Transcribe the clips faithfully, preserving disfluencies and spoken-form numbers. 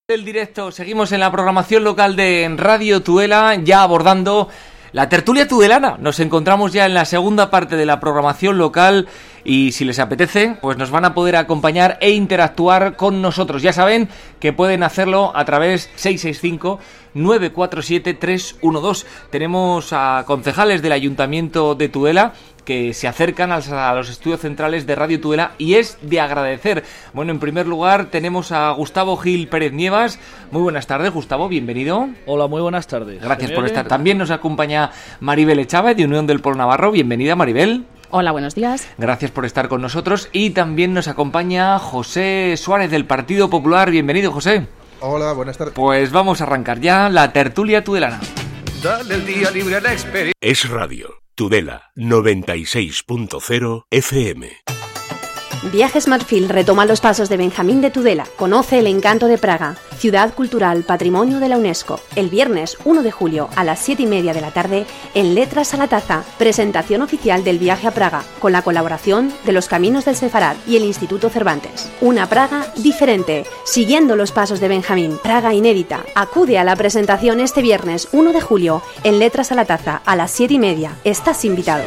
El directo, seguimos en la programación local de Radio Tudela, ya abordando la tertulia tudelana. Nos encontramos ya en la segunda parte de la programación local y si les apetece, pues nos van a poder acompañar e interactuar con nosotros. Ya saben que pueden hacerlo a través seis seis cinco, nueve cuatro siete, tres uno dos. Tenemos a concejales del Ayuntamiento de Tudela que se acercan a los estudios centrales de Radio Tudela y es de agradecer. Bueno, en primer lugar tenemos a Gustavo Gil Pérez Nievas. Muy buenas tardes, Gustavo, bienvenido. Hola, muy buenas tardes. Gracias por estar. También nos acompaña Maribel Echave, de Unión del Polo Navarro. Bienvenida, Maribel. Hola, buenos días. Gracias por estar con nosotros. Y también nos acompaña José Suárez, del Partido Popular. Bienvenido, José. Hola, buenas tardes. Pues vamos a arrancar ya la tertulia tudelana. Dale el día libre a la experiencia. Es Radio Tudela noventa y seis punto cero F M. Viajes Marfil retoma los pasos de Benjamín de Tudela. Conoce el encanto de Praga, ciudad cultural, patrimonio de la UNESCO. El viernes uno de julio a las siete y media de la tarde en Letras a la Taza, presentación oficial del viaje a Praga, con la colaboración de los Caminos del Sefarad y el Instituto Cervantes. Una Praga diferente, siguiendo los pasos de Benjamín. Praga inédita. Acude a la presentación este viernes uno de julio en Letras a la Taza a las siete y media. Estás invitado.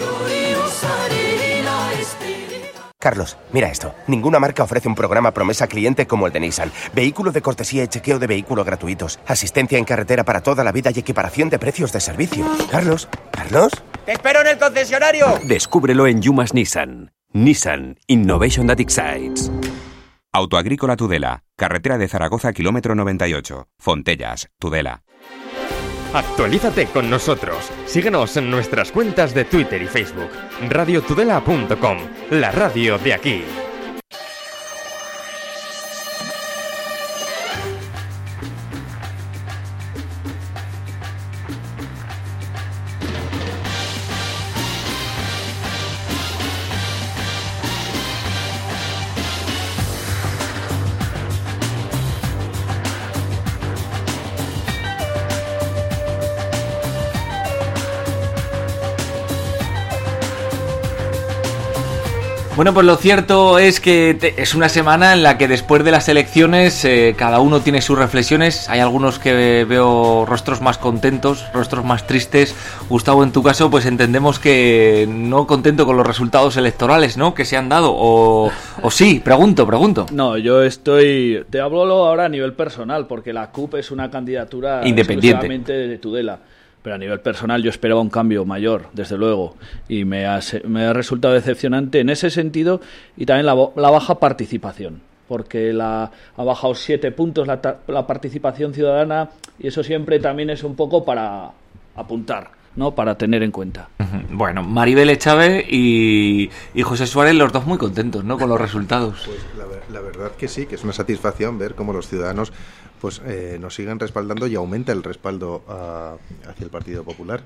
Carlos, mira esto. Ninguna marca ofrece un programa promesa cliente como el de Nissan. Vehículo de cortesía y chequeo de vehículo gratuitos. Asistencia en carretera para toda la vida y equiparación de precios de servicio. Carlos, ¿Carlos? ¡Te espero en el concesionario! Descúbrelo en Yumas Nissan. Nissan Innovation that excites. Autoagrícola Tudela. Carretera de Zaragoza, kilómetro noventa y ocho. Fontellas, Tudela. Actualízate con nosotros. Síguenos en nuestras cuentas de Twitter y Facebook. radio tudela punto com, la radio de aquí. Bueno, pues lo cierto es que te, es una semana en la que después de las elecciones eh, cada uno tiene sus reflexiones. Hay algunos que veo rostros más contentos, rostros más tristes. Gustavo, en tu caso, pues entendemos que no contento con los resultados electorales, ¿no?, que se han dado. O, o sí, pregunto, pregunto. No, yo estoy... Te hablo ahora a nivel personal, porque la C U P es una candidatura independiente, exclusivamente de Tudela. Pero a nivel personal yo esperaba un cambio mayor, desde luego, y me ha, me ha resultado decepcionante en ese sentido, y también la, la baja participación, porque la, ha bajado siete puntos la, la participación ciudadana, y eso siempre también es un poco para apuntar, ¿no?, para tener en cuenta. Bueno, Maribel Echave y, y José Suárez, los dos muy contentos, ¿no?, con los resultados. Pues la, la verdad que sí, que es una satisfacción ver cómo los ciudadanos pues eh, nos siguen respaldando y aumenta el respaldo a, hacia el Partido Popular.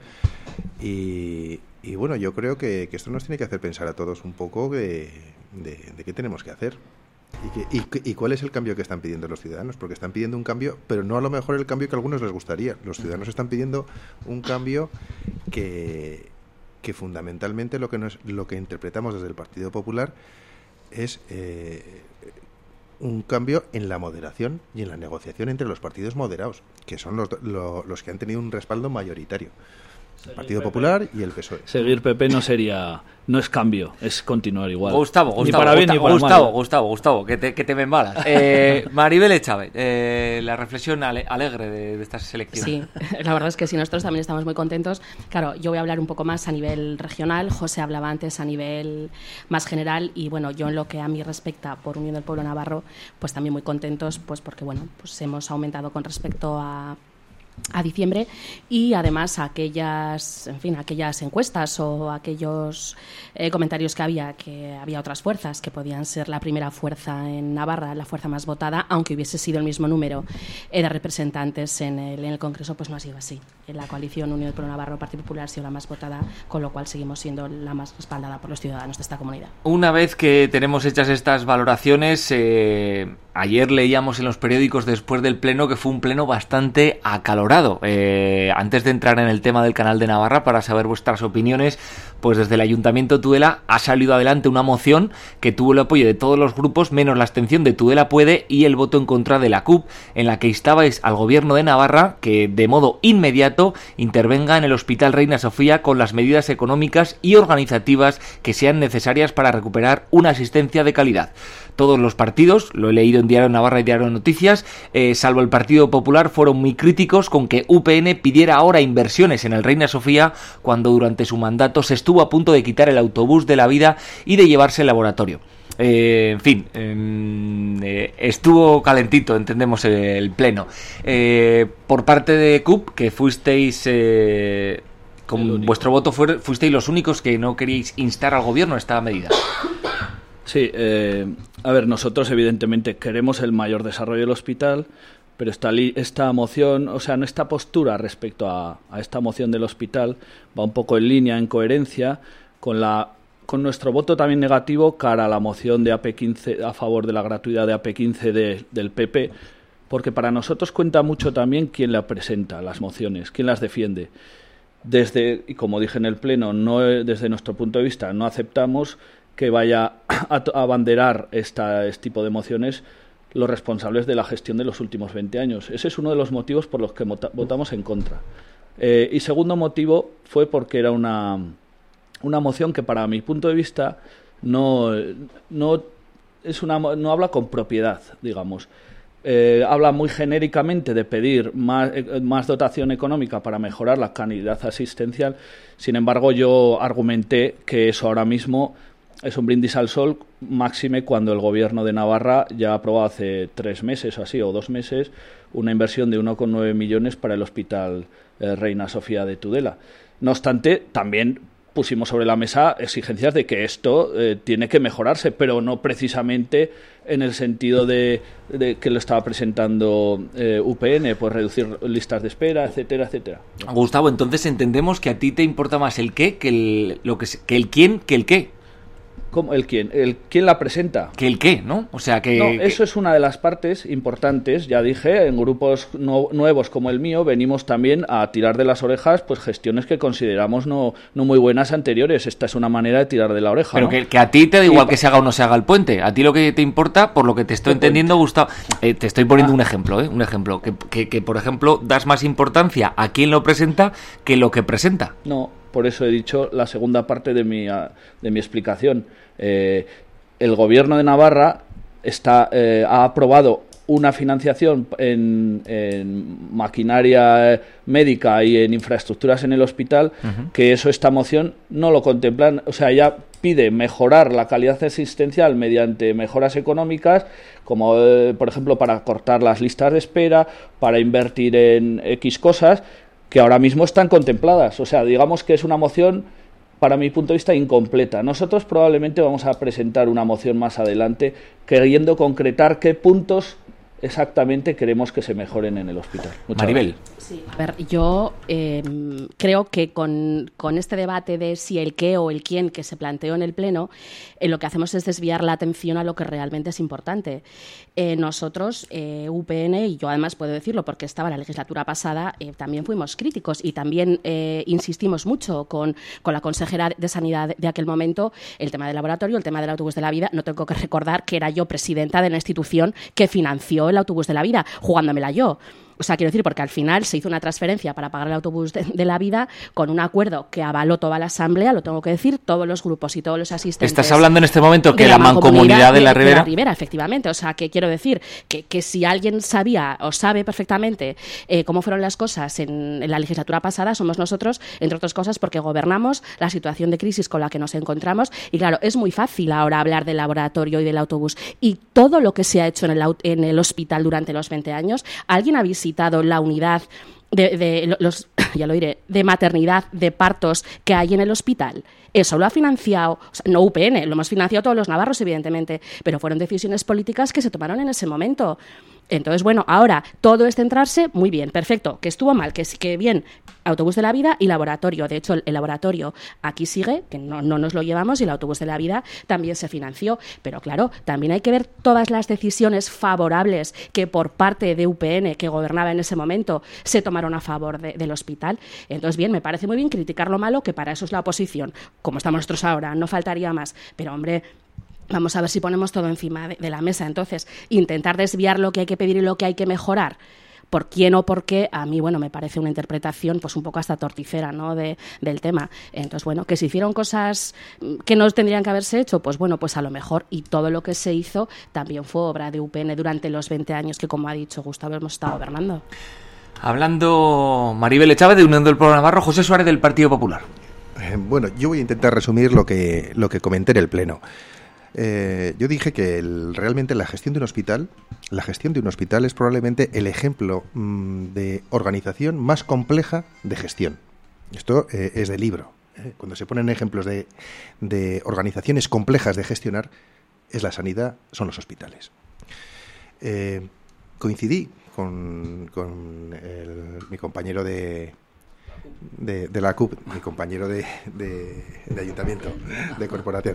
Y, y bueno, yo creo que, que esto nos tiene que hacer pensar a todos un poco de, de, de qué tenemos que hacer. Y, que, y, y cuál es el cambio que están pidiendo los ciudadanos, porque están pidiendo un cambio, pero no a lo mejor el cambio que a algunos les gustaría. Los ciudadanos están pidiendo un cambio que, que fundamentalmente lo que, nos, lo que interpretamos desde el Partido Popular es eh, un cambio en la moderación y en la negociación entre los partidos moderados, que son los, lo, los que han tenido un respaldo mayoritario. El Partido Popular y el P S O E. Seguir P P no sería, no es cambio, es continuar igual. Gustavo, Gustavo, ni para bien, Gustavo, ni para Gustavo, mal. Gustavo, Gustavo, que te, que te me embalas. Eh, Maribel Echave, eh, la reflexión ale, alegre de, de estas elecciones. Sí, la verdad es que sí, nosotros también estamos muy contentos. Claro, yo voy a hablar un poco más a nivel regional, José hablaba antes a nivel más general, y bueno, yo en lo que a mí respecta por Unión del Pueblo Navarro, pues también muy contentos, pues porque bueno, pues hemos aumentado con respecto a a diciembre, y además aquellas, en fin, aquellas encuestas o aquellos eh, comentarios que había, que había otras fuerzas que podían ser la primera fuerza en Navarra, la fuerza más votada, aunque hubiese sido el mismo número eh, de representantes en el, en el Congreso, pues no ha sido así. En la coalición Unión del Pueblo Navarro, Partido Popular ha sido la más votada, con lo cual seguimos siendo la más respaldada por los ciudadanos de esta comunidad. Una vez que tenemos hechas estas valoraciones, eh, ayer leíamos en los periódicos después del pleno que fue un pleno bastante acalorado. Eh, antes de entrar en el tema del Canal de Navarra, para saber vuestras opinioes, pues desde el Ayuntamiento de Tudela ha salido adelante una moción que tuvo el apoyo de todos los grupos, menos la abstención de Tudela Puede y el voto en contra de la C U P, en la que instabais al Gobierno de Navarra que de modo inmediato intervenga en el Hospital Reina Sofía con las medidas económicas y organizativas que sean necesarias para recuperar una asistencia de calidad. Todos los partidos, lo he leído en Diario Navarra y Diario Noticias, eh, salvo el Partido Popular, fueron muy críticos con que U P N pidiera ahora inversiones en el Reina Sofía cuando durante su mandato se estuvo a punto de quitar el autobús de la vida y de llevarse el laboratorio. Eh, en fin, eh, estuvo calentito, entendemos, el pleno. Eh, por parte de C U P, que fuisteis... Eh, con vuestro voto fue, fuisteis los únicos que no queríais instar al gobierno a esta medida. Sí, eh, a ver, nosotros evidentemente queremos el mayor desarrollo del hospital, pero esta, li- esta moción, o sea, nuestra postura respecto a, a esta moción del hospital va un poco en línea, en coherencia con la con nuestro voto también negativo cara a la moción de A P quince a favor de la gratuidad de A P quince de, del P P, porque para nosotros cuenta mucho también quién la presenta, las mociones, quién las defiende. Desde, y como dije en el Pleno, no desde nuestro punto de vista no aceptamos que vaya a, a abanderar esta, este tipo de mociones los responsables de la gestión de los últimos veinte años. Ese es uno de los motivos por los que vota, votamos en contra. Eh, y segundo motivo fue porque era una, una moción que, para mi punto de vista, no, no, es una, no habla con propiedad, digamos. Eh, habla muy genéricamente de pedir más, eh, más dotación económica para mejorar la calidad asistencial. Sin embargo, yo argumenté que eso ahora mismo es un brindis al sol, máxime cuando el Gobierno de Navarra ya ha aprobado hace tres meses o así, o dos meses, una inversión de uno coma nueve millones para el Hospital eh, Reina Sofía de Tudela. No obstante, también pusimos sobre la mesa exigencias de que esto eh, tiene que mejorarse, pero no precisamente en el sentido de, de que lo estaba presentando eh, U P N, pues reducir listas de espera, etcétera, etcétera. Gustavo, entonces entendemos que a ti te importa más el qué que el, lo que, que el quién que el qué. ¿Cómo? ¿El quién? ¿El quién la presenta? Que el qué, ¿no? O sea que... No, que... eso es una de las partes importantes. Ya dije, en grupos no, nuevos como el mío venimos también a tirar de las orejas pues gestiones que consideramos no, no muy buenas anteriores. Esta es una manera de tirar de la oreja, Pero ¿no? que, que a ti te da igual Y... que se haga o no se haga el puente. A ti lo que te importa, por lo que te estoy entendiendo, Gustavo... Eh, te estoy poniendo ah. un ejemplo, ¿eh? Un ejemplo. Que, que, que, por ejemplo, das más importancia a quien lo presenta que lo que presenta. No, por eso he dicho la segunda parte de mi, de mi explicación. Eh, el Gobierno de Navarra está, eh, ha aprobado una financiación en, en maquinaria médica y en infraestructuras en el hospital, uh-huh. que eso esta moción no lo contemplan. O sea, ya pide mejorar la calidad asistencial mediante mejoras económicas, como eh, por ejemplo para cortar las listas de espera, para invertir en X cosas que ahora mismo están contempladas. O sea, digamos que es una moción, para mi punto de vista, incompleta. Nosotros probablemente vamos a presentar una moción más adelante queriendo concretar qué puntos exactamente queremos que se mejoren en el hospital. Muchas Maribel. gracias. Sí, a ver, yo eh, creo que con, con este debate de si el qué o el quién que se planteó en el Pleno, eh, lo que hacemos es desviar la atención a lo que realmente es importante. Eh, nosotros, eh, U P N, y yo además puedo decirlo porque estaba en la legislatura pasada, eh, también fuimos críticos y también eh, insistimos mucho con, con la consejera de Sanidad de aquel momento, el tema del laboratorio, el tema del autobús de la vida. No tengo que recordar que era yo presidenta de la institución que financió el autobús de la vida, jugándomela yo. O sea, quiero decir, porque al final se hizo una transferencia para pagar el autobús de, de la vida con un acuerdo que avaló toda la Asamblea, lo tengo que decir, todos los grupos y todos los asistentes. Estás hablando en este momento que de la, la mancomunidad de, de la Ribera... De la Ribera, efectivamente. O sea, que quiero decir que, que si alguien sabía o sabe perfectamente eh, cómo fueron las cosas en, en la legislatura pasada, somos nosotros, entre otras cosas, porque gobernamos la situación de crisis con la que nos encontramos. Y claro, es muy fácil ahora hablar del laboratorio y del autobús. Y todo lo que se ha hecho en el, en el hospital durante los veinte años, ¿alguien ha visitado la unidad De, de los ya lo diré de maternidad, de partos que hay en el hospital? Eso lo ha financiado, o sea, no U P N, lo hemos financiado todos los navarros, evidentemente, pero fueron decisiones políticas que se tomaron en ese momento. Entonces, bueno, ahora todo es centrarse, muy bien, perfecto, que estuvo mal, que sí, que bien, autobús de la vida y laboratorio. De hecho, el, el laboratorio aquí sigue, que no, no nos lo llevamos, y el autobús de la vida también se financió. Pero claro, también hay que ver todas las decisiones favorables que por parte de U P N, que gobernaba en ese momento, se tomaron a favor de, del hospital. tal. Entonces, bien, me parece muy bien criticar lo malo, que para eso es la oposición, como estamos nosotros ahora, no faltaría más. Pero, hombre, vamos a ver si ponemos todo encima de, de la mesa. Entonces, intentar desviar lo que hay que pedir y lo que hay que mejorar, por quién o por qué, a mí, bueno, me parece una interpretación pues un poco hasta torticera, ¿no?, de, del tema. Entonces, bueno, que se hicieron cosas que no tendrían que haberse hecho, pues bueno, pues a lo mejor, y todo lo que se hizo también fue obra de U P N durante los veinte años que, como ha dicho Gustavo, hemos estado gobernando. Hablando Maribel Echave de Unión del Pueblo Navarro, José Suárez del Partido Popular. Eh, bueno, yo voy a intentar resumir lo que, lo que comenté en el Pleno. Eh, yo dije que el, realmente la gestión de un hospital, la gestión de un hospital es probablemente el ejemplo mmm, de organización más compleja de gestión. Esto eh, es de libro. ¿eh? Cuando se ponen ejemplos de, de organizaciones complejas de gestionar, es la sanidad, son los hospitales. Eh, coincidí con, con el, mi compañero de... De, de la C U P, mi compañero de, de, de ayuntamiento, de corporación,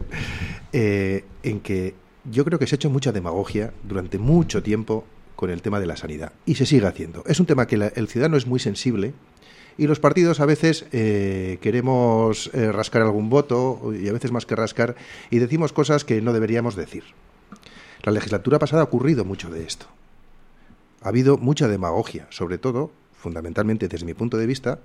eh, en que yo creo que se ha hecho mucha demagogia durante mucho tiempo con el tema de la sanidad, y se sigue haciendo. Es un tema que la, el ciudadano es muy sensible, y los partidos a veces eh, queremos eh, rascar algún voto, y a veces más que rascar, y decimos cosas que no deberíamos decir. La legislatura pasada ha ocurrido mucho de esto. Ha habido mucha demagogia, sobre todo, fundamentalmente desde mi punto de vista,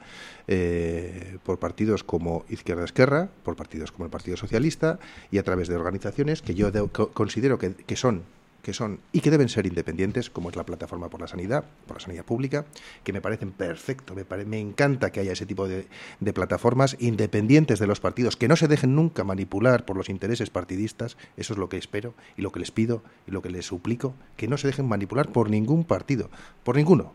eh, por partidos como Izquierda Esquerra, por partidos como el Partido Socialista, y a través de organizaciones que yo de, co, considero que, que son que son y que deben ser independientes, como es la Plataforma por la Sanidad, por la Sanidad Pública, que me parecen perfecto, me, pare, me encanta que haya ese tipo de, de plataformas independientes de los partidos, que no se dejen nunca manipular por los intereses partidistas. Eso es lo que espero y lo que les pido y lo que les suplico, que no se dejen manipular por ningún partido, por ninguno,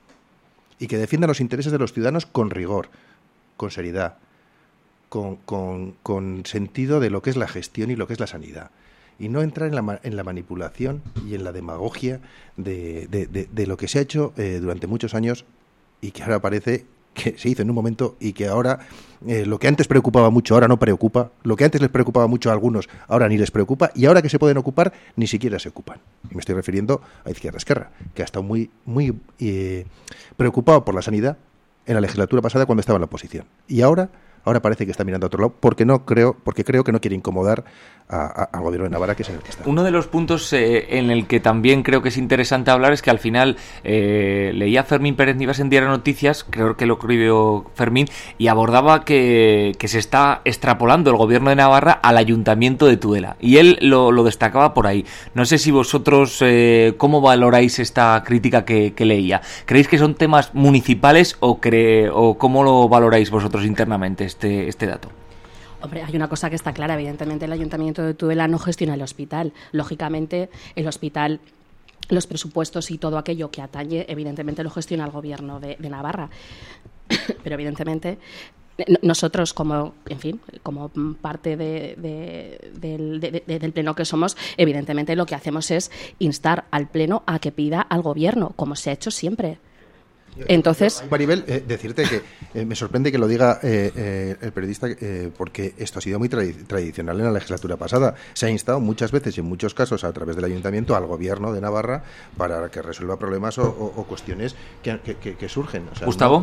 y que defiendan los intereses de los ciudadanos con rigor, con seriedad, con, con, con sentido de lo que es la gestión y lo que es la sanidad. Y no entrar en la, en la manipulación y en la demagogia de, de, de, de lo que se ha hecho eh, durante muchos años y que ahora parece que se hizo en un momento y que ahora eh, lo que antes preocupaba mucho ahora no preocupa, lo que antes les preocupaba mucho a algunos ahora ni les preocupa, y ahora que se pueden ocupar ni siquiera se ocupan. Y me estoy refiriendo a Izquierda Esquerra, que ha estado muy, muy eh, preocupado por la sanidad en la legislatura pasada cuando estaba en la oposición. Y ahora Ahora parece que está mirando a otro lado porque no creo, porque creo que no quiere incomodar a, a, al gobierno de Navarra, que es en el que está. Uno de los puntos eh, en el que también creo que es interesante hablar es que al final eh, leía a Fermín Pérez Nivas en Diario Noticias, creo que lo escribió Fermín, y abordaba que, que se está extrapolando el gobierno de Navarra al ayuntamiento de Tudela, y él lo, lo destacaba por ahí. No sé si vosotros eh, cómo valoráis esta crítica que, que leía. ¿Creéis que son temas municipales o, cre- o cómo lo valoráis vosotros internamente este, este dato? Hombre, hay una cosa que está clara, evidentemente el Ayuntamiento de Tudela no gestiona el hospital. Lógicamente, el hospital, los presupuestos y todo aquello que atañe, evidentemente lo gestiona el Gobierno de, de Navarra. Pero evidentemente nosotros, como, en fin, como parte de, de, de, de, de, del Pleno que somos, evidentemente lo que hacemos es instar al Pleno a que pida al Gobierno, como se ha hecho siempre. Entonces, Maribel, eh, decirte que eh, me sorprende que lo diga eh, eh, el periodista, eh, porque esto ha sido muy tradi- tradicional en la legislatura pasada. Se ha instado muchas veces y en muchos casos a través del ayuntamiento al gobierno de Navarra para que resuelva problemas o, o, o cuestiones que, que, que, que surgen. O sea, Gustavo, no...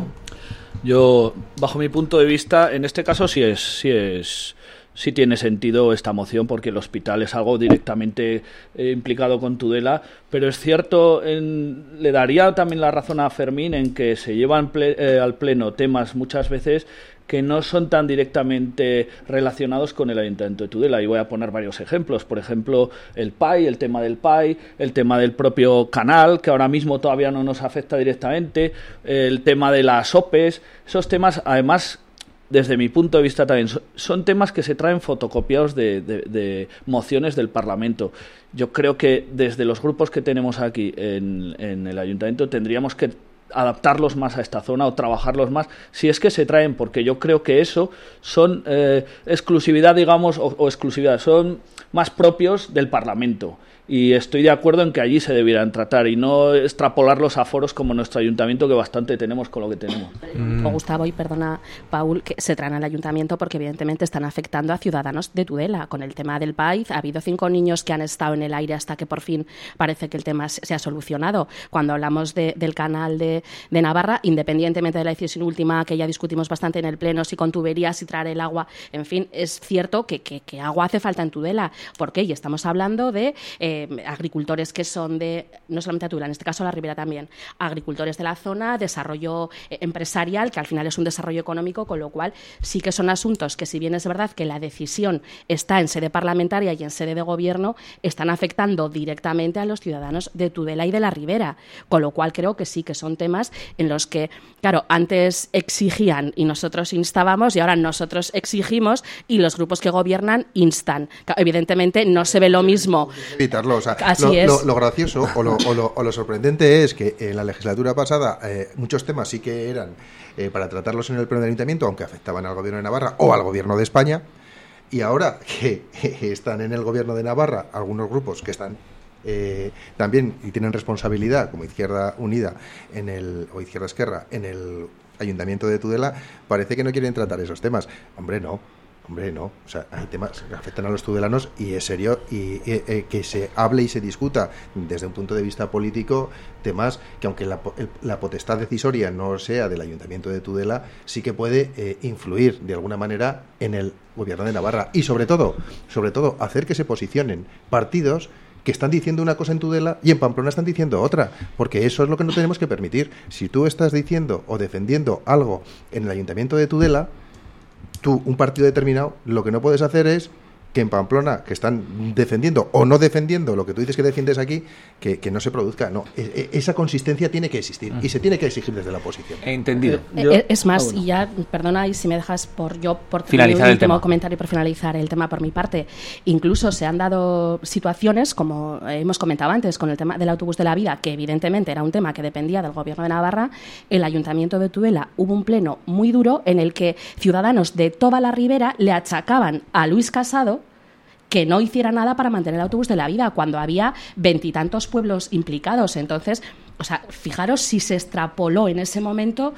yo, bajo mi punto de vista, en este caso sí es, sí es. Sí tiene sentido esta moción porque el hospital es algo directamente eh, implicado con Tudela, pero es cierto, en, le daría también la razón a Fermín en que se llevan ple, eh, al pleno temas muchas veces que no son tan directamente relacionados con el Ayuntamiento de Tudela. Y voy a poner varios ejemplos. Por ejemplo, el P A I, el tema del P A I, el tema del propio canal, que ahora mismo todavía no nos afecta directamente, el tema de las O P Es. Esos temas, además, desde mi punto de vista también, son temas que se traen fotocopiados de, de, de mociones del Parlamento. Yo creo que desde los grupos que tenemos aquí en, en el Ayuntamiento tendríamos que adaptarlos más a esta zona o trabajarlos más, si es que se traen, porque yo creo que eso son eh, exclusividad, digamos, o, o exclusividad, son más propios del Parlamento. Y estoy de acuerdo en que allí se debieran tratar y no extrapolar los aforos como nuestro ayuntamiento, que bastante tenemos con lo que tenemos. Mm. O Gustavo, y perdona, Paul, que se traen al ayuntamiento porque evidentemente están afectando a ciudadanos de Tudela. Con el tema del P A I, ha habido cinco niños que han estado en el aire hasta que por fin parece que el tema se ha solucionado. Cuando hablamos de, del canal de de, de Navarra, independientemente de la decisión última que ya discutimos bastante en el Pleno, si con tuberías, si traer el agua, en fin, es cierto que, que, que agua hace falta en Tudela. ¿Por qué? Y estamos hablando de eh, agricultores que son de, no solamente a Tudela, en este caso la Ribera también, agricultores de la zona, desarrollo eh, empresarial, que al final es un desarrollo económico, con lo cual sí que son asuntos que, si bien es verdad que la decisión está en sede parlamentaria y en sede de gobierno, están afectando directamente a los ciudadanos de Tudela y de la Ribera, con lo cual creo que sí que son temas en los que, claro, antes exigían y nosotros instábamos y ahora nosotros exigimos y los grupos que gobiernan instan. Evidentemente no se ve lo mismo. Evitarlo, o sea, Así lo, es. Lo, lo gracioso o lo, o, lo, o lo sorprendente es que en la legislatura pasada eh, muchos temas sí que eran eh, para tratarlos en el pleno del ayuntamiento, aunque afectaban al gobierno de Navarra o al gobierno de España, y ahora que eh, están en el gobierno de Navarra algunos grupos que están eh, también y tienen responsabilidad, como Izquierda Unida en el o Izquierda Esquerra en el Ayuntamiento de Tudela, parece que no quieren tratar esos temas. Hombre, no. Hombre, no. O sea, hay temas que afectan a los tudelanos y es serio y, y eh, que se hable y se discuta desde un punto de vista político temas que, aunque la, el, la potestad decisoria no sea del Ayuntamiento de Tudela, sí que puede eh, influir de alguna manera en el gobierno de Navarra y sobre todo, sobre todo hacer que se posicionen partidos que están diciendo una cosa en Tudela y en Pamplona están diciendo otra, porque eso es lo que no tenemos que permitir. Si tú estás diciendo o defendiendo algo en el Ayuntamiento de Tudela, tú, un partido determinado, lo que no puedes hacer es que en Pamplona, que están defendiendo o no defendiendo lo que tú dices que defiendes aquí, que, que no se produzca. No, e, esa consistencia tiene que existir y se tiene que exigir desde la oposición. Entendido. Eh, yo, es más, y ya, perdona, y si me dejas por yo por finalizar mi el último tema. comentario y por finalizar el tema por mi parte, incluso se han dado situaciones, como hemos comentado antes, con el tema del autobús de la vida, que evidentemente era un tema que dependía del gobierno de Navarra. El Ayuntamiento de Tudela hubo un pleno muy duro en el que ciudadanos de toda la Ribera le achacaban a Luis Casado que no hiciera nada para mantener el autobús de la vida, cuando había veintitantos pueblos implicados. Entonces, o sea, fijaros si se extrapoló en ese momento,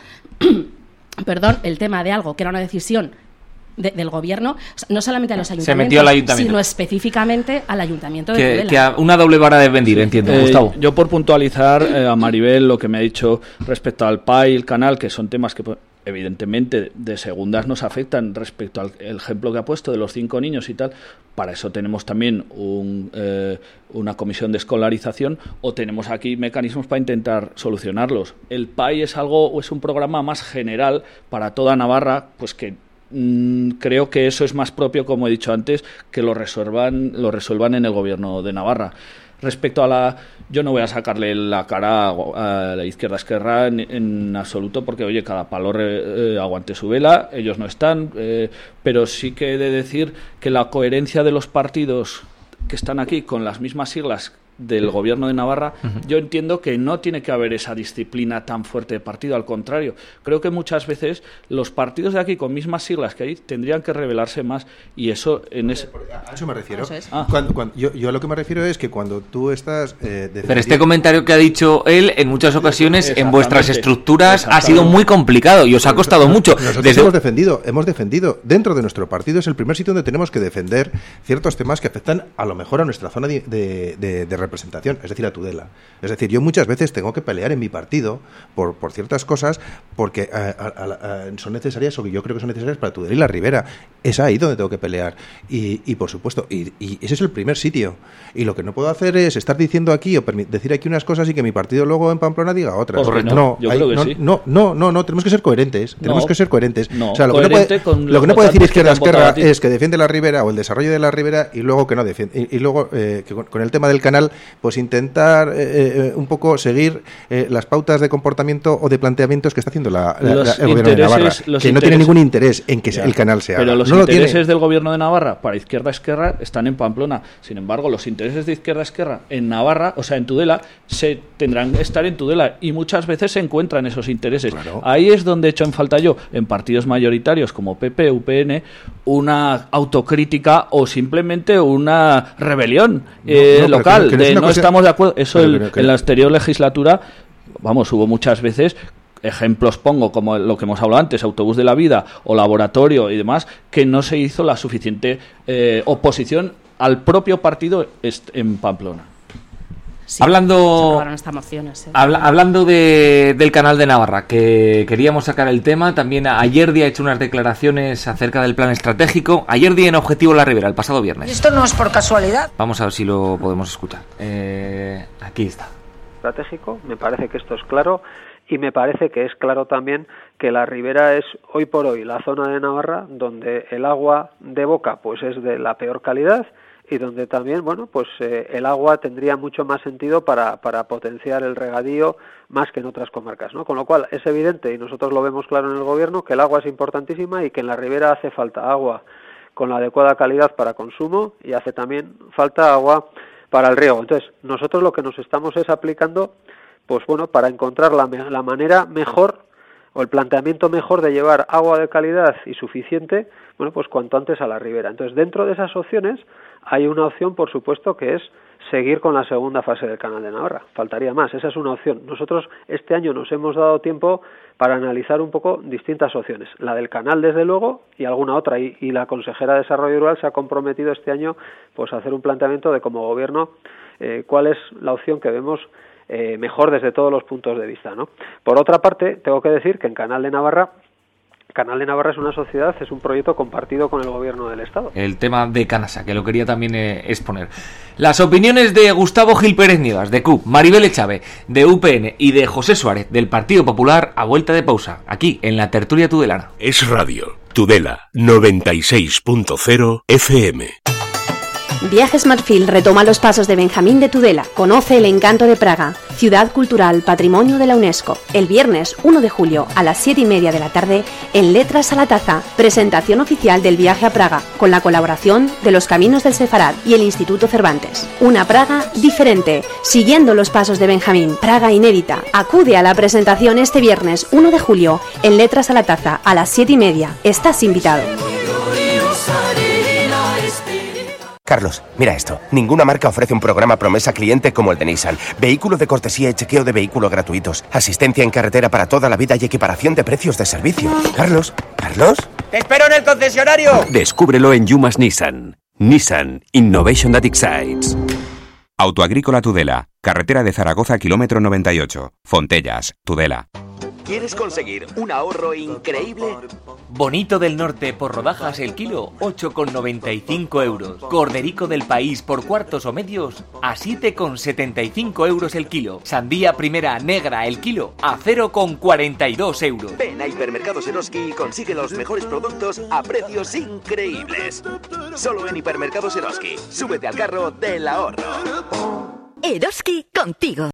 perdón, el tema de algo que era una decisión de, del gobierno, o sea, no solamente a los ayuntamientos, se metió al ayuntamiento, sino específicamente al Ayuntamiento de que, Tudela. Que a una doble vara de vendir, entiendo, eh, Gustavo. Yo, por puntualizar eh, a Maribel lo que me ha dicho respecto al P A I, el canal, que son temas que evidentemente de segundas nos afectan respecto al el ejemplo que ha puesto de los cinco niños y tal. Para eso tenemos también un, eh, una comisión de escolarización o tenemos aquí mecanismos para intentar solucionarlos. El P A I es algo o es un programa más general para toda Navarra, pues que mmm, creo que eso es más propio, como he dicho antes, que lo resuelvan, lo resuelvan en el gobierno de Navarra. Respecto a la... Yo no voy a sacarle la cara a la Izquierda Esquerra en, en absoluto, porque, oye, cada palo re, eh, aguante su vela, ellos no están, eh, pero sí que he de decir que la coherencia de los partidos que están aquí con las mismas siglas del gobierno de Navarra, uh-huh. yo entiendo que no tiene que haber esa disciplina tan fuerte de partido, al contrario, creo que muchas veces los partidos de aquí con mismas siglas que hay tendrían que revelarse más, y eso en ese... A eso me refiero. Eso es. Ah. Cuando, cuando, yo, yo a lo que me refiero es que cuando tú estás... Eh, Pero este comentario que ha dicho él, en muchas ocasiones, en vuestras estructuras, ha sido muy complicado y os ha costado mucho. Nosotros Desde... hemos defendido, hemos defendido, dentro de nuestro partido es el primer sitio donde tenemos que defender ciertos temas que afectan a lo mejor a nuestra zona de, de, de, de representación, es decir, a Tudela. Es decir, yo muchas veces tengo que pelear en mi partido por, por ciertas cosas porque a, a, a, a, son necesarias o que yo creo que son necesarias para Tudela y la Ribera. Es ahí donde tengo que pelear. Y, y por supuesto, y, y ese es el primer sitio. Y lo que no puedo hacer es estar diciendo aquí o decir aquí unas cosas y que mi partido luego en Pamplona diga otras. Correcto. No, yo hay, creo que no, sí. no, no, no, no, tenemos que ser coherentes. Tenemos no, que ser coherentes. No, o sea, lo que no puede, lo que no puede decir Izquierda Esquerra es que defiende la Ribera o el desarrollo de la Ribera y luego que no defiende. Y, y luego eh, que con, con el tema del canal, pues intentar eh, eh, un poco seguir eh, las pautas de comportamiento o de planteamientos que está haciendo la, la, la, el gobierno de Navarra, que no tiene ningún interés en que ya, el canal sea. Pero los no intereses del gobierno de Navarra para Izquierda Esquerra están en Pamplona. Sin embargo, los intereses de Izquierda Esquerra en Navarra, o sea, en Tudela, se tendrán que estar en Tudela y muchas veces se encuentran esos intereses. Claro. Ahí es donde he hecho en falta yo, en partidos mayoritarios como P P, U P N, una autocrítica o simplemente una rebelión eh, no, no, local que no, que no de no cosa... estamos de acuerdo. Eso el, que... en la anterior legislatura, vamos, hubo muchas veces... Ejemplos pongo como lo que hemos hablado antes, autobús de la vida o laboratorio y demás, que no se hizo la suficiente eh, oposición al propio partido en Pamplona. sí, hablando se aprobaron estas mociones. ¿eh? Habla, hablando de, del Canal de Navarra, que queríamos sacar el tema, también ayer día ha hecho unas declaraciones acerca del plan estratégico. Ayer día en Objetivo La Ribera, el pasado viernes. Y esto no es por casualidad. Vamos a ver si lo podemos escuchar. Eh, aquí está. Estratégico, me parece que esto es claro. Y me parece que es claro también que la Ribera es hoy por hoy la zona de Navarra donde el agua de boca pues es de la peor calidad y donde también, bueno, pues eh, el agua tendría mucho más sentido para, para potenciar el regadío más que en otras comarcas, ¿no? Con lo cual es evidente, y nosotros lo vemos claro en el Gobierno, que el agua es importantísima y que en la Ribera hace falta agua con la adecuada calidad para consumo y hace también falta agua para el riego. Entonces, nosotros lo que nos estamos es aplicando pues bueno, para encontrar la, la manera mejor o el planteamiento mejor de llevar agua de calidad y suficiente, bueno, pues cuanto antes a la ribera. Entonces, dentro de esas opciones hay una opción, por supuesto, que es seguir con la segunda fase del Canal de Navarra. Faltaría más, esa es una opción. Nosotros este año nos hemos dado tiempo para analizar un poco distintas opciones. La del canal, desde luego, y alguna otra. Y, y la consejera de Desarrollo Rural se ha comprometido este año pues a hacer un planteamiento de, como Gobierno, eh, cuál es la opción que vemos Eh, mejor desde todos los puntos de vista, ¿no? Por otra parte, tengo que decir que en Canal de Navarra, Canal de Navarra es una sociedad, es un proyecto compartido con el Gobierno del Estado. El tema de Canasa, que lo quería también eh, exponer. Las opiniones de Gustavo Gil Pérez Nivas, de C U P, Maribel Echave, de U P N y de José Suárez, del Partido Popular, a vuelta de pausa, aquí, en la tertulia tudelana. Es Radio, Tudela, noventa y seis punto cero F M. Viajes Marfil retoma los pasos de Benjamín de Tudela. Conoce el encanto de Praga, ciudad cultural, patrimonio de la UNESCO. El viernes uno de julio a las siete y media de la tarde en Letras a la Taza. Presentación oficial del viaje a Praga, con la colaboración de los Caminos del Sefarad y el Instituto Cervantes. Una Praga diferente, siguiendo los pasos de Benjamín. Praga inédita. Acude a la presentación este viernes uno de julio en Letras a la Taza a las siete y media. Estás invitado. Carlos, mira esto. Ninguna marca ofrece un programa promesa cliente como el de Nissan. Vehículo de cortesía y chequeo de vehículo gratuitos. Asistencia en carretera para toda la vida y equiparación de precios de servicio. Carlos, ¿Carlos? ¡Te espero en el concesionario! Descúbrelo en Yumas Nissan. Nissan Innovation that excites. Autoagrícola Tudela. Carretera de Zaragoza, kilómetro noventa y ocho. Fontellas, Tudela. ¿Quieres conseguir un ahorro increíble? Bonito del Norte por rodajas el kilo, ocho con noventa y cinco euros. Corderico del País por cuartos o medios, a siete con setenta y cinco euros el kilo. Sandía primera negra el kilo, a cero con cuarenta y dos euros. Ven a Hipermercados Eroski y consigue los mejores productos a precios increíbles. Solo en Hipermercados Eroski. Súbete al carro del ahorro. Eroski contigo.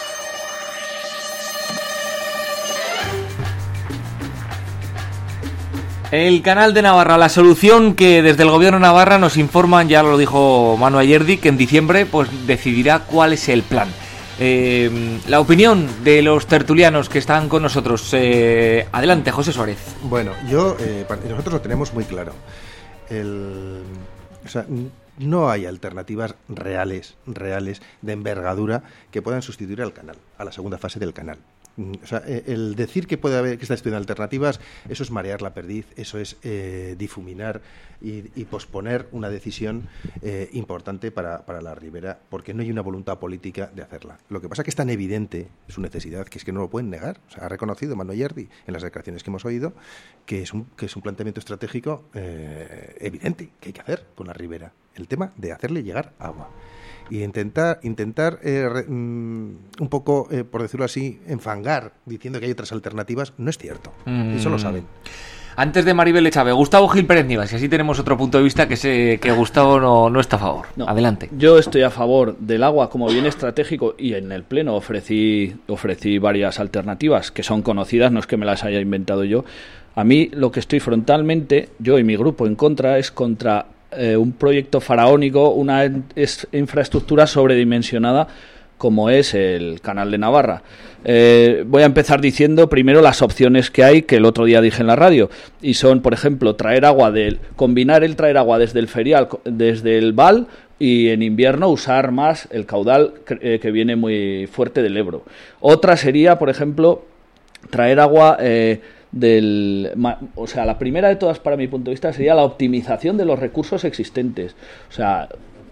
El Canal de Navarra, la solución que desde el Gobierno de Navarra nos informan, ya lo dijo Manu Ayerdi, que en diciembre pues decidirá cuál es el plan. Eh, la opinión de los tertulianos que están con nosotros. Eh, adelante, José Suárez. Bueno, yo eh, nosotros lo tenemos muy claro. El, o sea, no hay alternativas reales, reales de envergadura que puedan sustituir al canal, a la segunda fase del canal. O sea, el decir que puede haber que está estudiando alternativas, eso es marear la perdiz, eso es eh, difuminar y, y posponer una decisión eh, importante para, para la Ribera, porque no hay una voluntad política de hacerla. Lo que pasa es que es tan evidente su necesidad que es que no lo pueden negar. O sea, ha reconocido Manu Ayerdi en las declaraciones que hemos oído que es un, que es un planteamiento estratégico eh, evidente que hay que hacer con la Ribera. El tema de hacerle llegar agua. Y intentar, intentar eh, re, mm, un poco, eh, por decirlo así, enfangar diciendo que hay otras alternativas, no es cierto. Mm. Eso lo saben. Antes de Maribel Echave, Gustavo Gil Pérez Nivas, y así tenemos otro punto de vista que sé que Gustavo no, no está a favor. No, adelante. Yo estoy a favor del agua como bien estratégico y en el Pleno ofrecí, ofrecí varias alternativas que son conocidas, no es que me las haya inventado yo. A mí lo que estoy frontalmente, yo y mi grupo, en contra es contra Eh, un proyecto faraónico, una es, infraestructura sobredimensionada como es el Canal de Navarra. Eh, voy a empezar diciendo primero las opciones que hay, que el otro día dije en la radio, y son, por ejemplo, traer agua del, combinar el traer agua desde el ferial, desde el Val, y en invierno usar más el caudal eh, que viene muy fuerte del Ebro. Otra sería, por ejemplo, traer agua eh, del, o sea, la primera de todas para mi punto de vista sería la optimización de los recursos existentes. O sea,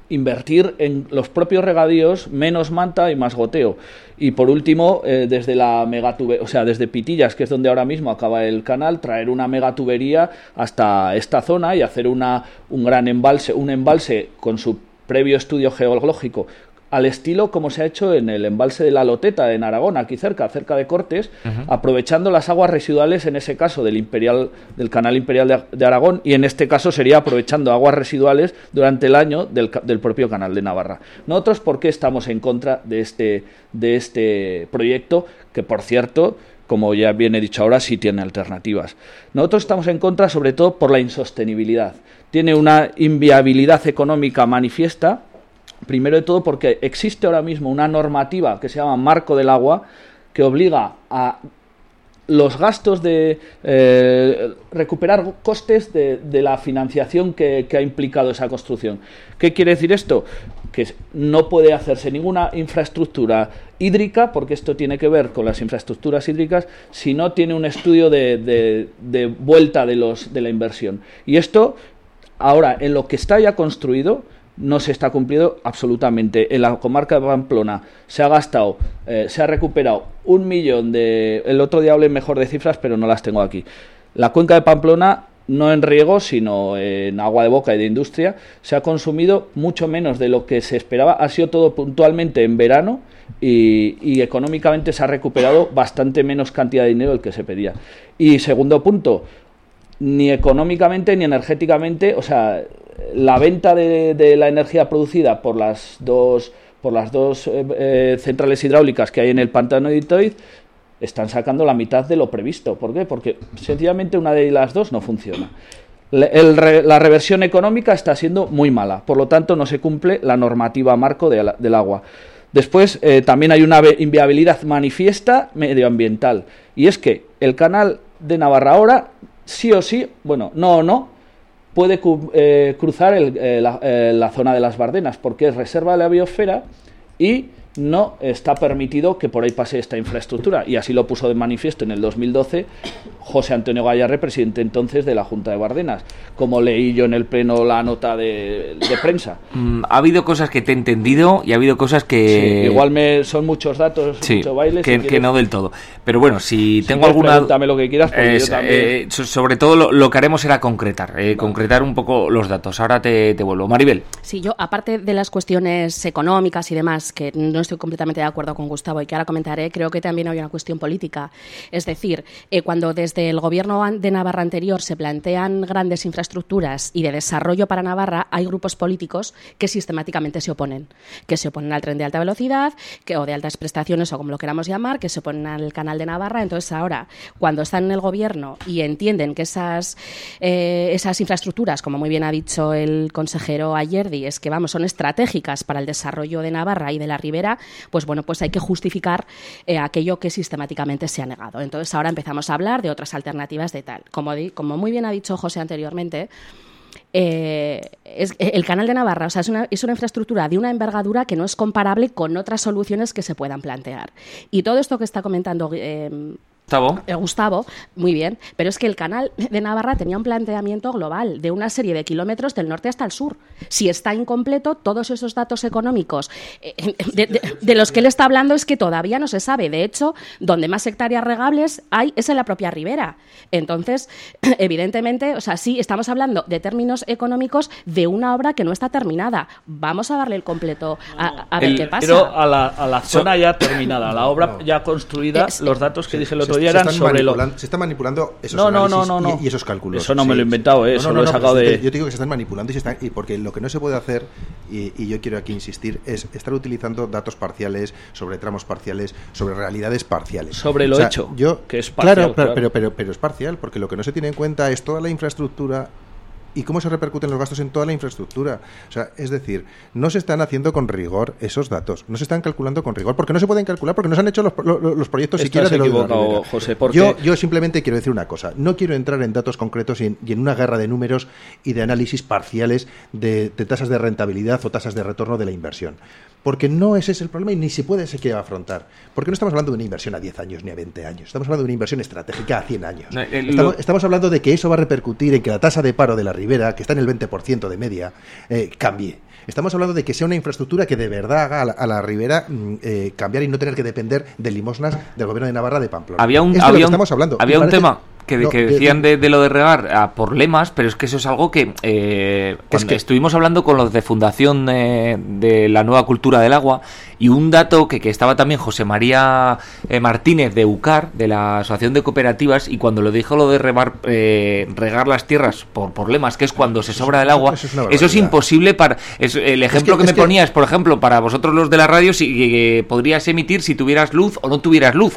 invertir en los propios regadíos, menos manta y más goteo. Y por último, eh, desde la megatubería, o sea, desde Pitillas, que es donde ahora mismo acaba el canal, traer una megatubería hasta esta zona y hacer una un gran embalse, un embalse con su previo estudio geológico, al estilo como se ha hecho en el embalse de la Loteta en Aragón, aquí cerca, cerca de Cortes, uh-huh. aprovechando las aguas residuales, en ese caso del imperial, del canal imperial de, de Aragón, y en este caso sería aprovechando aguas residuales durante el año del, del propio canal de Navarra. Nosotros, ¿por qué estamos en contra de este, de este proyecto? Que, por cierto, como ya bien he dicho ahora, sí tiene alternativas. Nosotros estamos en contra sobre todo por la insostenibilidad. Tiene una inviabilidad económica manifiesta. Primero de todo porque existe ahora mismo una normativa que se llama Marco del Agua que obliga a los gastos de eh, recuperar costes de, de la financiación que, que ha implicado esa construcción. ¿Qué quiere decir esto? Que no puede hacerse ninguna infraestructura hídrica, porque esto tiene que ver con las infraestructuras hídricas, si no tiene un estudio de, de, de vuelta de, los, de la inversión. Y esto, ahora, en lo que está ya construido, no se está cumpliendo absolutamente. En la comarca de Pamplona se ha gastado, eh, se ha recuperado un millón de... El otro día hablé mejor de cifras, pero no las tengo aquí. La cuenca de Pamplona, no en riego, sino en agua de boca y de industria, se ha consumido mucho menos de lo que se esperaba. Ha sido todo puntualmente en verano y, y económicamente se ha recuperado bastante menos cantidad de dinero del que se pedía. Y segundo punto, ni económicamente ni energéticamente, o sea, la venta de, de la energía producida por las dos por las dos eh, eh, centrales hidráulicas que hay en el pantano de Itoiz están sacando la mitad de lo previsto. ¿Por qué? Porque sencillamente una de las dos no funciona. Le, el re, la reversión económica está siendo muy mala, por lo tanto no se cumple la normativa marco de la, del agua. Después eh, también hay una inviabilidad manifiesta medioambiental, y es que el canal de Navarra ahora sí o sí, bueno, no o no, puede eh, cruzar el, eh, la, eh, la zona de las Bardenas, porque es reserva de la biosfera y no está permitido que por ahí pase esta infraestructura, y así lo puso de manifiesto en el dos mil doce José Antonio Gallarre, presidente entonces de la Junta de Bardenas, como leí yo en el pleno la nota de, de prensa. Mm, ha habido cosas que te he entendido y ha habido cosas que... Sí, igual me son muchos datos, sí, mucho baile. Que, si que no del todo. Pero bueno, si, si tengo alguna... Pregúntame lo que quieras, porque es, yo también... eh, sobre todo lo, lo que haremos será concretar, eh, no. concretar un poco los datos. Ahora te, te vuelvo. Maribel. Sí, yo, aparte de las cuestiones económicas y demás, que no estoy completamente de acuerdo con Gustavo y que ahora comentaré, creo que también hay una cuestión política. Es decir, eh, cuando desde el gobierno de Navarra anterior se plantean grandes infraestructuras y de desarrollo para Navarra, hay grupos políticos que sistemáticamente se oponen, que se oponen al tren de alta velocidad, que, o de altas prestaciones, o como lo queramos llamar, que se oponen al canal de Navarra. Entonces ahora, cuando están en el gobierno y entienden que esas, eh, esas infraestructuras, como muy bien ha dicho el consejero Ayerdi, es que vamos, son estratégicas para el desarrollo de Navarra y de la Ribera, pues bueno, pues hay que justificar eh, aquello que sistemáticamente se ha negado. Entonces ahora empezamos a hablar de otras alternativas de tal. Como, di, como muy bien ha dicho José anteriormente, Eh, es, el canal de Navarra, o sea, es una, es una infraestructura de una envergadura que no es comparable con otras soluciones que se puedan plantear. Y todo esto que está comentando eh, Gustavo. Eh, Gustavo, muy bien, pero es que el canal de Navarra tenía un planteamiento global de una serie de kilómetros del norte hasta el sur. Si está incompleto, todos esos datos económicos eh, de, de, de los que él está hablando es que todavía no se sabe. De hecho, donde más hectáreas regables hay es en la propia ribera. Entonces, evidentemente, o sea, sí, estamos hablando de términos económicos de una obra que no está terminada. Vamos a darle el completo a, a ver el, qué pasa. Pero a la, a la zona ya terminada, a la obra ya construida, es, los datos que dije el otro se, día se eran sobre lo... Se están manipulando esos no, no, análisis no, no, no. Y, y esos cálculos. Eso no sí, me lo he inventado, eh, no, eso no, lo he no, sacado no, de... Yo te digo que se están manipulando y, se están, y porque lo que no se puede hacer, y, y yo quiero aquí insistir, es estar utilizando datos parciales, sobre tramos parciales, sobre realidades parciales. Sobre lo o sea, hecho, yo, que es parcial. Claro, claro. Pero, pero, pero es parcial, porque lo que no se tiene en cuenta es toda la infraestructura y cómo se repercuten los gastos en toda la infraestructura. O sea, es decir, no se están haciendo con rigor esos datos, no se están calculando con rigor, porque no se pueden calcular, porque no se han hecho los, los, los proyectos Estás siquiera de los de la Ribera. José, porque... yo, yo simplemente quiero decir una cosa, no quiero entrar en datos concretos y en, y en una guerra de números y de análisis parciales de, de tasas de rentabilidad o tasas de retorno de la inversión. Porque no ese es el problema y ni se puede siquiera afrontar. Porque no estamos hablando de una inversión a diez años ni a veinte años. Estamos hablando de una inversión estratégica a cien años. No, el, estamos, lo... estamos hablando de que eso va a repercutir en que la tasa de paro de la Ribera, que está en el veinte por ciento de media, eh, cambie. Estamos hablando de que sea una infraestructura que de verdad haga a la, a la ribera eh, cambiar y no tener que depender de limosnas del gobierno de Navarra de Pamplona. Había un, Esto había es lo que un, estamos hablando. había un parece, tema que, no, que decían de, de lo de regar a por lemas, pero es que eso es algo que eh, cuando es que estuvimos hablando con los de Fundación eh, de la Nueva Cultura del Agua, y un dato que, que estaba también José María eh, Martínez de U C A R, de la Asociación de Cooperativas, y cuando lo dijo lo de regar, eh, regar las tierras por, por lemas, que es cuando se sobra el agua, eso es, eso es imposible para... Es, el ejemplo es que, que me que... ponías, por ejemplo, para vosotros los de la radio, si eh, podrías emitir si tuvieras luz o no tuvieras luz.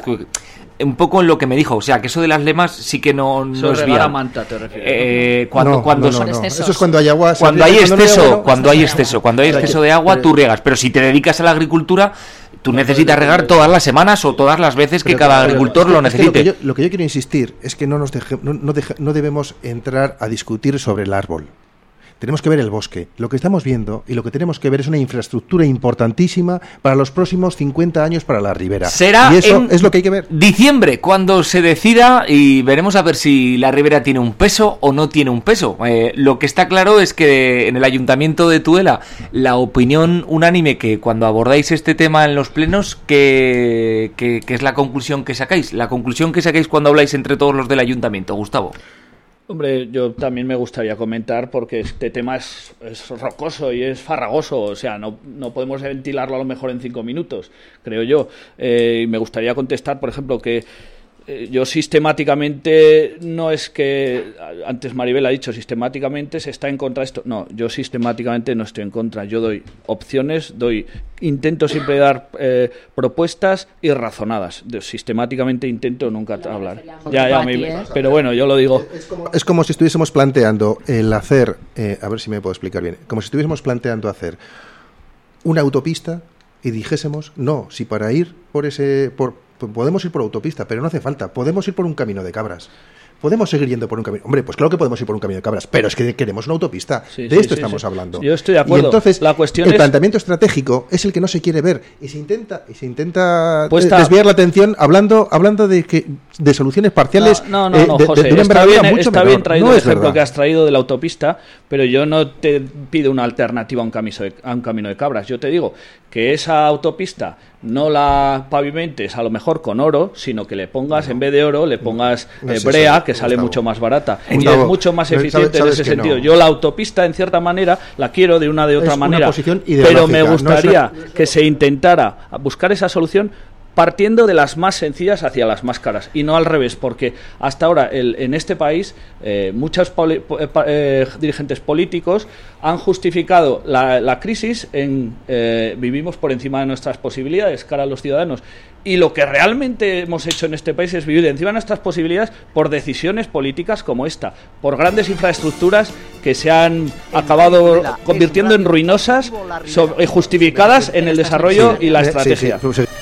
Un poco en lo que me dijo, o sea, que eso de las lemas sí que no, no es bien. Manta, te refieres, eh, cuando no, cuando no, no, no. Eso es cuando hay agua. Cuando hay exceso, cuando hay exceso, cuando hay exceso de agua, tú riegas. Pero si te dedicas a la agricultura, tú necesitas regar todas las semanas o todas las veces que cada agricultor lo necesite. Es que lo, que yo, lo que yo quiero insistir es que no nos deje, no, no, deje, no debemos entrar a discutir sobre el árbol. Tenemos que ver el bosque. Lo que estamos viendo y lo que tenemos que ver es una infraestructura importantísima para los próximos cincuenta años para la ribera. Será y eso en es lo que hay que ver. Diciembre, cuando se decida, y veremos a ver si la ribera tiene un peso o no tiene un peso. Eh, lo que está claro es que en el Ayuntamiento de Tudela, la opinión unánime que cuando abordáis este tema en los plenos, que, que, que es la conclusión que sacáis. La conclusión que sacáis cuando habláis entre todos los del Ayuntamiento, Gustavo. Hombre, yo también me gustaría comentar porque este tema es, es rocoso y es farragoso, o sea, no, no podemos ventilarlo a lo mejor en cinco minutos, creo yo. Eh, me gustaría contestar, por ejemplo, que eh, yo sistemáticamente, no es que, antes Maribel ha dicho, sistemáticamente se está en contra de esto. No, yo sistemáticamente no estoy en contra, yo doy opciones, doy intento siempre dar eh, propuestas y razonadas. De, sistemáticamente intento nunca hablar. Ya, ya, me, pero bueno, yo lo digo. Es como, es como si estuviésemos planteando el hacer, eh, a ver si me puedo explicar bien, como si estuviésemos planteando hacer una autopista y dijésemos, no, si para ir por ese, por, podemos ir por autopista, pero no hace falta, podemos ir por un camino de cabras. ¿Podemos seguir yendo por un camino? Hombre, pues claro que podemos ir por un camino de cabras, pero es que queremos una autopista. Sí, de sí, esto sí, estamos sí. hablando. Yo estoy de acuerdo. Y entonces, la cuestión el es... planteamiento estratégico es el que no se quiere ver y se intenta y se intenta pues está... desviar la atención hablando hablando de que de soluciones parciales. No, no, eh, no, de, José, de, de una está bien, mucho está menor. bien traído no el es ejemplo verdad. que has traído de la autopista, pero yo no te pido una alternativa a un, camino de, a un camino de cabras. Yo te digo que esa autopista no la pavimentes a lo mejor con oro, sino que le pongas, no. en vez de oro, le pongas no, eh, no brea, eso, que sale Gustavo. mucho más barata. Gustavo, y es mucho más eficiente sabes, sabes en ese sentido. No. Yo la autopista, en cierta manera, la quiero de una de otra es manera. Una pero me gustaría no una... que se intentara buscar esa solución partiendo de las más sencillas hacia las más caras y no al revés, porque hasta ahora el, en este país eh, muchos poli, eh, dirigentes políticos han justificado la, la crisis en eh, vivimos por encima de nuestras posibilidades cara a los ciudadanos, y lo que realmente hemos hecho en este país es vivir encima de nuestras posibilidades por decisiones políticas como esta, por grandes infraestructuras que se han acabado convirtiendo en ruinosas, so, eh, justificadas en el desarrollo y la estrategia. Sí, sí, sí.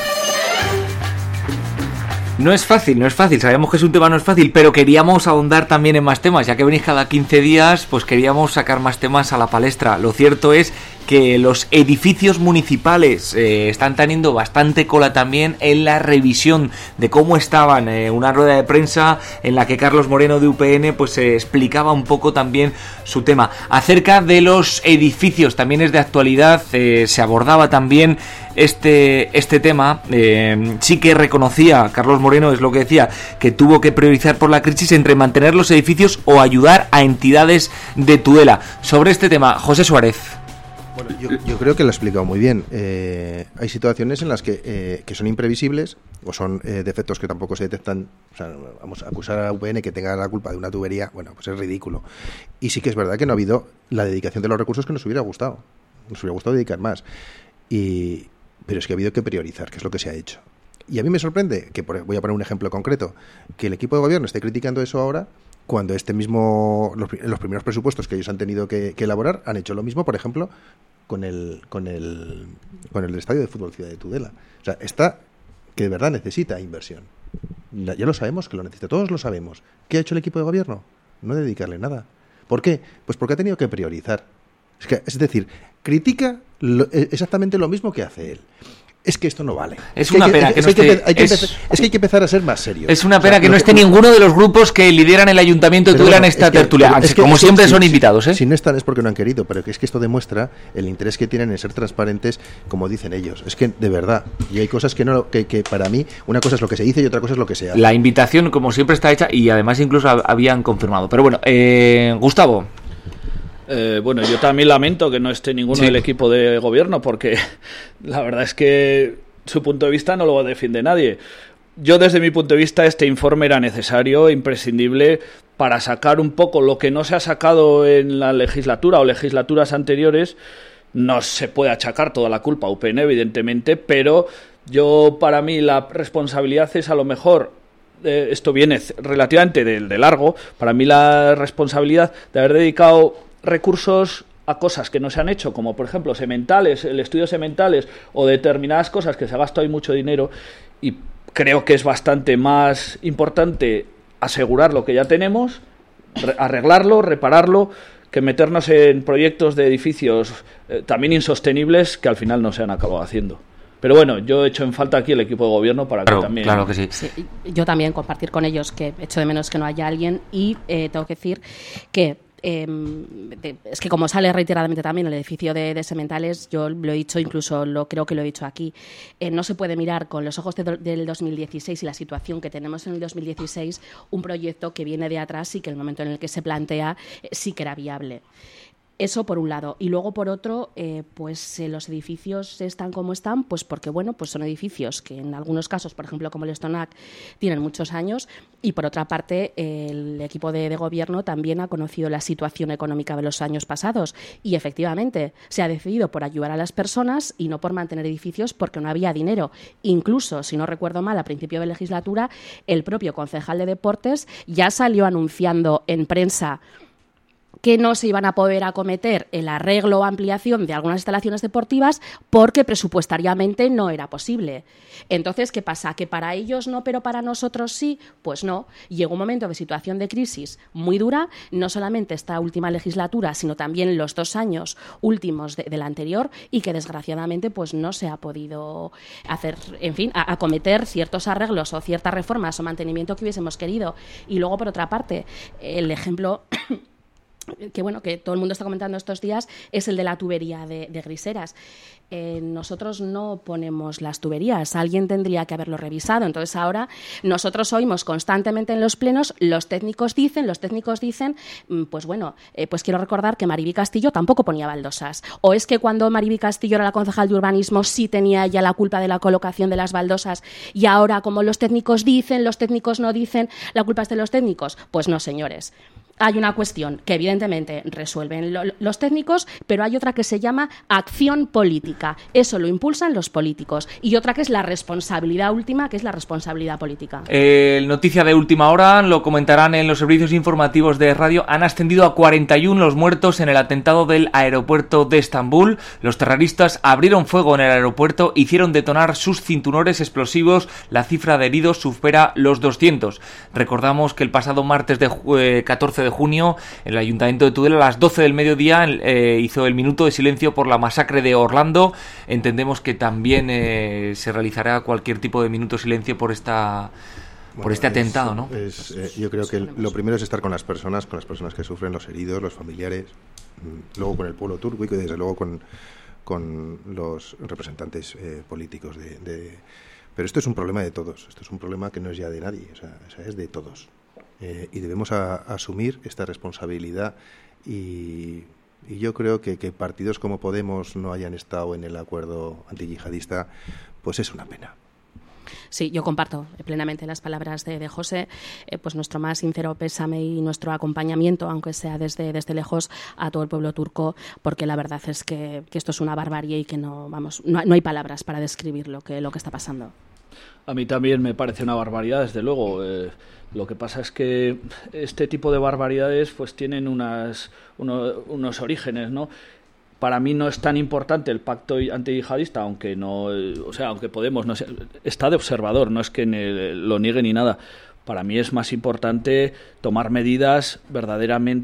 No es fácil, no es fácil, sabemos que es un tema no es fácil, pero queríamos ahondar también en más temas, ya que venís cada quince días, pues queríamos sacar más temas a la palestra. Lo cierto es que los edificios municipales eh, están teniendo bastante cola también en la revisión de cómo estaban. Eh, una rueda de prensa en la que Carlos Moreno de U P N pues eh, explicaba un poco también su tema. Acerca de los edificios, también es de actualidad, eh, se abordaba también este, este tema. Eh, sí que reconocía, Carlos Moreno es lo que decía, que tuvo que priorizar por la crisis entre mantener los edificios o ayudar a entidades de Tudela. Sobre este tema, José Suárez. Bueno, yo, yo creo que lo ha explicado muy bien. Eh, hay situaciones en las que, eh, que son imprevisibles o son eh, defectos que tampoco se detectan. O sea, vamos a acusar a U P N que tenga la culpa de una tubería. Bueno, pues es ridículo. Y sí que es verdad que no ha habido la dedicación de los recursos que nos hubiera gustado. Nos hubiera gustado dedicar más. Y, pero es que ha habido que priorizar, que es lo que se ha hecho. Y a mí me sorprende, que por, voy a poner un ejemplo concreto, que el equipo de gobierno esté criticando eso ahora, cuando este mismo los, los primeros presupuestos que ellos han tenido que, que elaborar han hecho lo mismo, por ejemplo, con el con el con el estadio de fútbol Ciudad de Tudela. O sea, está que de verdad necesita inversión. Ya lo sabemos que lo necesita, todos lo sabemos. ¿Qué ha hecho el equipo de gobierno? No dedicarle nada. ¿Por qué? Pues porque ha tenido que priorizar. Es, que, es decir, critica lo, exactamente lo mismo que hace él. es que esto no vale. Es, es una pena que, que no esté... Hay que, es, empezar, es que hay que empezar a ser más serios. Es una pena o sea, que no esté que... ninguno de los grupos que lideran el Ayuntamiento de Tudela en esta es que, tertulia. Es que, como siempre son si, invitados, ¿eh? Si no están es porque no han querido, pero es que esto demuestra el interés que tienen en ser transparentes, como dicen ellos. Es que, de verdad, y hay cosas que, no, que, que para mí, una cosa es lo que se dice y otra cosa es lo que se hace. La invitación, como siempre, está hecha y además incluso habían confirmado. Pero bueno, eh, Gustavo. Eh, bueno, yo también lamento que no esté ninguno sí. del equipo de gobierno, porque la verdad es que su punto de vista no lo defiende nadie. Yo, desde mi punto de vista, este informe era necesario, imprescindible, para sacar un poco lo que no se ha sacado en la legislatura o legislaturas anteriores. No se puede achacar toda la culpa a U P N, evidentemente, pero yo, para mí, la responsabilidad es a lo mejor... Eh, esto viene relativamente de, de largo. Para mí la responsabilidad de haber dedicado recursos a cosas que no se han hecho, como por ejemplo sementales, el estudio sementales o determinadas cosas que se ha gastado ahí mucho dinero, y creo que es bastante más importante asegurar lo que ya tenemos, re- arreglarlo, repararlo, que meternos en proyectos de edificios eh, también insostenibles que al final no se han acabado haciendo. Pero bueno, yo he hecho en falta aquí el equipo de gobierno para que claro, también... Claro que sí. sí. Yo también compartir con ellos que echo de menos que no haya alguien, y eh, tengo que decir que Eh, de, es que como sale reiteradamente también el edificio de, de sementales, yo lo he dicho, incluso lo creo que lo he dicho aquí, eh, no se puede mirar con los ojos de do, del dos mil dieciséis y la situación que tenemos en el dos mil dieciséis un proyecto que viene de atrás y que el momento en el que se plantea eh, sí que era viable. Eso por un lado. Y luego por otro, eh, pues eh, los edificios están como están, pues porque bueno, pues son edificios que en algunos casos, por ejemplo como el Stonac, tienen muchos años, y por otra parte eh, el equipo de, de gobierno también ha conocido la situación económica de los años pasados y efectivamente se ha decidido por ayudar a las personas y no por mantener edificios porque no había dinero. Incluso, si no recuerdo mal, a principio de legislatura, el propio concejal de deportes ya salió anunciando en prensa que no se iban a poder acometer el arreglo o ampliación de algunas instalaciones deportivas porque presupuestariamente no era posible. Entonces, ¿qué pasa? ¿Que para ellos no, pero para nosotros sí? Pues no. Llegó un momento de situación de crisis muy dura, no solamente esta última legislatura, sino también los dos años últimos de, de la anterior, y que desgraciadamente pues no se ha podido hacer, en fin, a, acometer ciertos arreglos o ciertas reformas o mantenimiento que hubiésemos querido. Y luego, por otra parte, el ejemplo... que bueno, que todo el mundo está comentando estos días, es el de la tubería de, de Griseras. Eh, nosotros no ponemos las tuberías, alguien tendría que haberlo revisado. Entonces ahora nosotros oímos constantemente en los plenos, los técnicos dicen, los técnicos dicen, pues bueno, eh, pues quiero recordar que Mariby Castillo tampoco ponía baldosas. O es que cuando Mariby Castillo era la concejal de urbanismo sí tenía ya la culpa de la colocación de las baldosas, y ahora como los técnicos dicen, los técnicos no dicen, la culpa es de los técnicos. Pues no, señores. Hay una cuestión que evidentemente resuelven lo, los técnicos, pero hay otra que se llama acción política. Eso lo impulsan los políticos. Y otra que es la responsabilidad última, que es la responsabilidad política. Eh, noticia de última hora, lo comentarán en los servicios informativos de radio. Han ascendido a cuarenta y uno los muertos en el atentado del aeropuerto de Estambul. Los terroristas abrieron fuego en el aeropuerto, hicieron detonar sus cinturones explosivos. La cifra de heridos supera los doscientos. Recordamos que el pasado martes de eh, catorce de junio, el Ayuntamiento de Tudela, a las doce del mediodía, eh, hizo el minuto de silencio por la masacre de Orlando. Entendemos que también eh, se realizará cualquier tipo de minuto de silencio por esta por bueno, este atentado, es, ¿no? Es, eh, yo creo que lo primero es estar con las personas, con las personas que sufren, los heridos, los familiares, luego con el pueblo turco y desde luego con, con los representantes eh, políticos de, de... Pero esto es un problema de todos, esto es un problema que no es ya de nadie, o sea, o sea es de todos. Eh, y debemos a, a asumir esta responsabilidad y, y yo creo que, que partidos como Podemos no hayan estado en el acuerdo antiyihadista, pues es una pena. Sí, yo comparto plenamente las palabras de, de José, eh, pues nuestro más sincero pésame y nuestro acompañamiento, aunque sea desde, desde lejos, a todo el pueblo turco, porque la verdad es que, que esto es una barbarie y que no, vamos, no, no hay palabras para describir lo que, lo que está pasando. A mí también me parece una barbaridad, desde luego. Eh, lo que pasa es que este tipo de barbaridades pues tienen unas, uno, unos orígenes, ¿no? Para mí no es tan importante el pacto antiyihadista, aunque no, o sea, aunque Podemos no sé, está de observador, no es que lo niegue ni nada. Para mí es más importante tomar medidas verdaderamente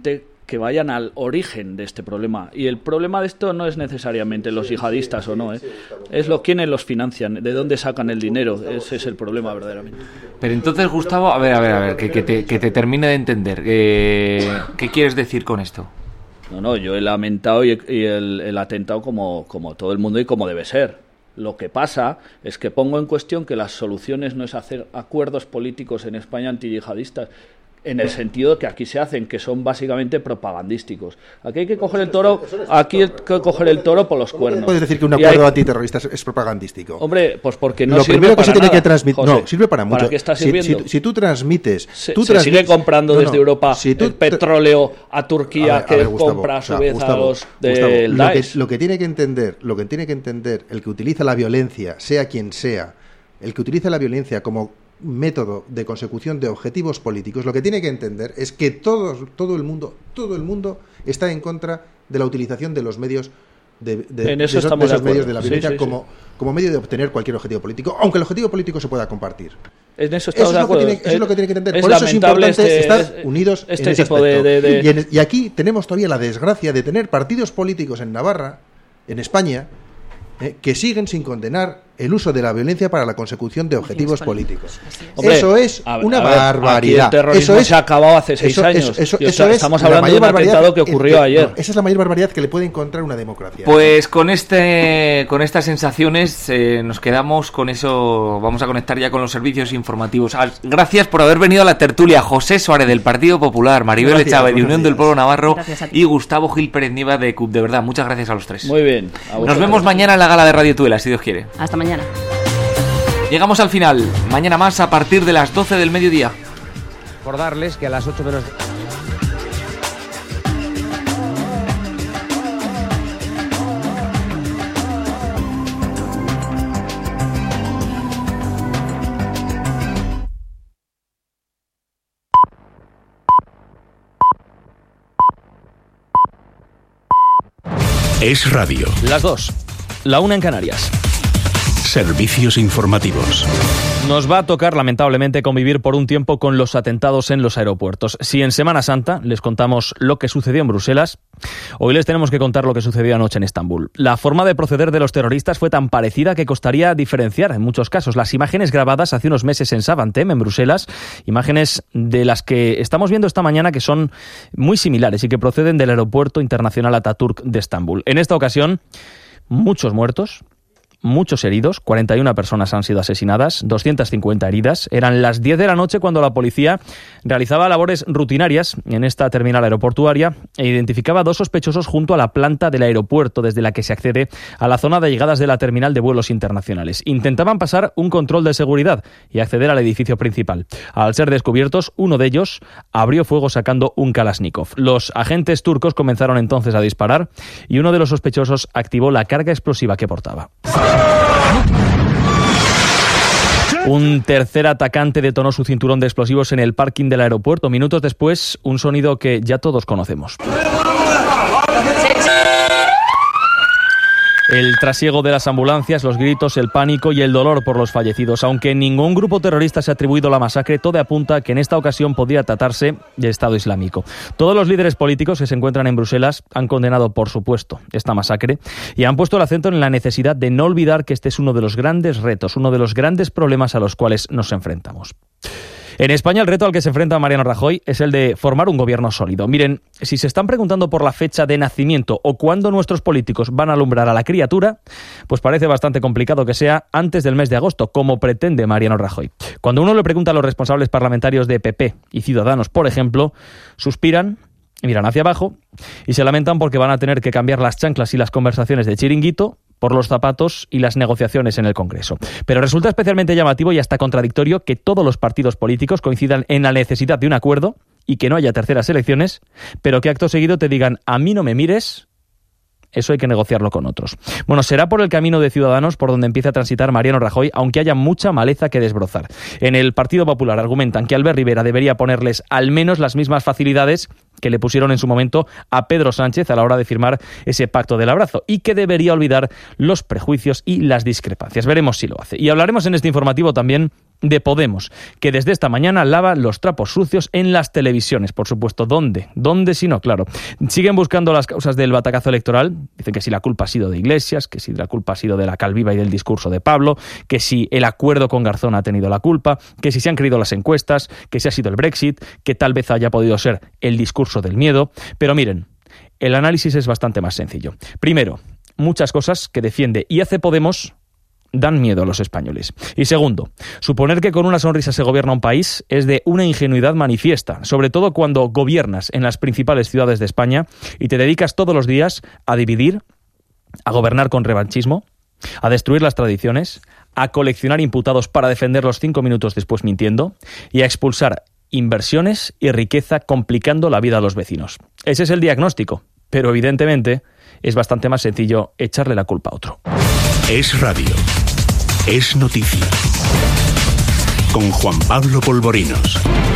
que vayan al origen de este problema. Y el problema de esto no es necesariamente los yihadistas o no, ¿eh? Es lo quiénes los financian, de dónde sacan el dinero. Ese es el problema verdaderamente. Pero entonces, Gustavo, a ver, a ver, a ver, que, que, te, que te termine de entender. Eh, ¿Qué quieres decir con esto? No, no, yo he lamentado y, y el, el atentado como, como todo el mundo y como debe ser. Lo que pasa es que pongo en cuestión que las soluciones no es hacer acuerdos políticos en España antiyihadistas, en el sentido que aquí se hacen, que son básicamente propagandísticos. Aquí hay que coger el toro, aquí hay que coger el toro por los cuernos. ¿Puedes decir que un acuerdo hay... antiterrorista es, es propagandístico? Hombre, pues porque no Lo sirve primero que para se tiene nada, que transmitir, no, sirve para mucho. ¿Para qué está sirviendo? Si, si, si tú transmites, se, tú se transmites, sigue comprando no, desde no, Europa si tú, el petróleo a Turquía, a ver, a ver, que Gustavo, compra a su o sea, vez Gustavo, a los del lo que, lo que tiene que entender, lo que tiene que entender el que utiliza la violencia, sea quien sea, el que utiliza la violencia como método de consecución de objetivos políticos, lo que tiene que entender es que todos, todo el mundo, todo el mundo está en contra de la utilización de los medios de, de, en eso de, esos, estamos de esos de medios de la violencia sí, sí, como, sí. como medio de obtener cualquier objetivo político, aunque el objetivo político se pueda compartir. En eso, eso, es de lo que tiene, eso es lo que tiene que entender. Es Por eso es importante este, estar es, unidos este en ese tipo aspecto. De, de, de... Y, en, y aquí tenemos todavía la desgracia de tener partidos políticos en Navarra, en España, eh, que siguen sin condenar el uso de la violencia para la consecución de objetivos políticos. Hombre, eso es a, una a ver, barbaridad. Aquí el terrorismo eso es, se ha acabado hace seis eso, años. Eso, eso, eso, eso es estamos hablando de un atentado que ocurrió eh, ayer. No, esa es la mayor barbaridad que le puede encontrar una democracia. Pues con este, con estas sensaciones eh, nos quedamos con eso. Vamos a conectar ya con los servicios informativos. Gracias por haber venido a la tertulia. José Suárez del Partido Popular, Maribel Echave de Unión del Pueblo Navarro y Gustavo Gil Pérez Nieva de C U P. De verdad, muchas gracias a los tres. Muy bien. Nos vemos mañana en la gala de Radio Tudela, si Dios quiere. Hasta mañana. Llegamos al final. Mañana más a partir de las doce del mediodía. Recordarles que a las ocho menos... Es radio. Las dos. La una en Canarias. Servicios informativos. Nos va a tocar, lamentablemente, convivir por un tiempo con los atentados en los aeropuertos. Si en Semana Santa les contamos lo que sucedió en Bruselas, hoy les tenemos que contar lo que sucedió anoche en Estambul. La forma de proceder de los terroristas fue tan parecida que costaría diferenciar en muchos casos. Las imágenes grabadas hace unos meses en Zaventem, en Bruselas, imágenes de las que estamos viendo esta mañana que son muy similares y que proceden del Aeropuerto Internacional Atatürk de Estambul. En esta ocasión, muchos muertos, muchos heridos, cuarenta y una personas han sido asesinadas, doscientas cincuenta heridas. Eran las diez de la noche cuando la policía realizaba labores rutinarias en esta terminal aeroportuaria e identificaba a dos sospechosos junto a la planta del aeropuerto desde la que se accede a la zona de llegadas de la terminal de vuelos internacionales. Intentaban pasar un control de seguridad y acceder al edificio principal. Al ser descubiertos, uno de ellos abrió fuego sacando un Kalashnikov. Los agentes turcos comenzaron entonces a disparar y uno de los sospechosos activó la carga explosiva que portaba. Un tercer atacante detonó su cinturón de explosivos en el parking del aeropuerto. Minutos después, un sonido que ya todos conocemos. El trasiego de las ambulancias, los gritos, el pánico y el dolor por los fallecidos. Aunque ningún grupo terrorista se ha atribuido la masacre, todo apunta a que en esta ocasión podría tratarse de Estado Islámico. Todos los líderes políticos que se encuentran en Bruselas han condenado, por supuesto, esta masacre y han puesto el acento en la necesidad de no olvidar que este es uno de los grandes retos, uno de los grandes problemas a los cuales nos enfrentamos. En España el reto al que se enfrenta Mariano Rajoy es el de formar un gobierno sólido. Miren, si se están preguntando por la fecha de nacimiento o cuándo nuestros políticos van a alumbrar a la criatura, pues parece bastante complicado que sea antes del mes de agosto, como pretende Mariano Rajoy. Cuando uno le pregunta a los responsables parlamentarios de P P y Ciudadanos, por ejemplo, suspiran, miran hacia abajo y se lamentan porque van a tener que cambiar las chanclas y las conversaciones de chiringuito por los zapatos y las negociaciones en el Congreso. Pero resulta especialmente llamativo y hasta contradictorio que todos los partidos políticos coincidan en la necesidad de un acuerdo y que no haya terceras elecciones, pero que acto seguido te digan a mí no me mires. Eso hay que negociarlo con otros. Bueno, será por el camino de Ciudadanos por donde empieza a transitar Mariano Rajoy, aunque haya mucha maleza que desbrozar. En el Partido Popular argumentan que Albert Rivera debería ponerles al menos las mismas facilidades que le pusieron en su momento a Pedro Sánchez a la hora de firmar ese pacto del abrazo y que debería olvidar los prejuicios y las discrepancias. Veremos si lo hace. Y hablaremos en este informativo también de Podemos, que desde esta mañana lava los trapos sucios en las televisiones. Por supuesto, ¿dónde? ¿Dónde si no? Claro. Siguen buscando las causas del batacazo electoral. Dicen que si la culpa ha sido de Iglesias, que si la culpa ha sido de la Calviva y del discurso de Pablo, que si el acuerdo con Garzón ha tenido la culpa, que si se han creído las encuestas, que si ha sido el Brexit, que tal vez haya podido ser el discurso del miedo. Pero miren, el análisis es bastante más sencillo. Primero, muchas cosas que defiende y hace Podemos dan miedo a los españoles. Y segundo, suponer que con una sonrisa se gobierna un país es de una ingenuidad manifiesta, sobre todo cuando gobiernas en las principales ciudades de España y te dedicas todos los días a dividir, a gobernar con revanchismo, a destruir las tradiciones, a coleccionar imputados para defenderlos cinco minutos después mintiendo y a expulsar inversiones y riqueza complicando la vida a los vecinos. Ese es el diagnóstico, pero evidentemente es bastante más sencillo echarle la culpa a otro. Es radio. Es noticia. Con Juan Pablo Polvorinos.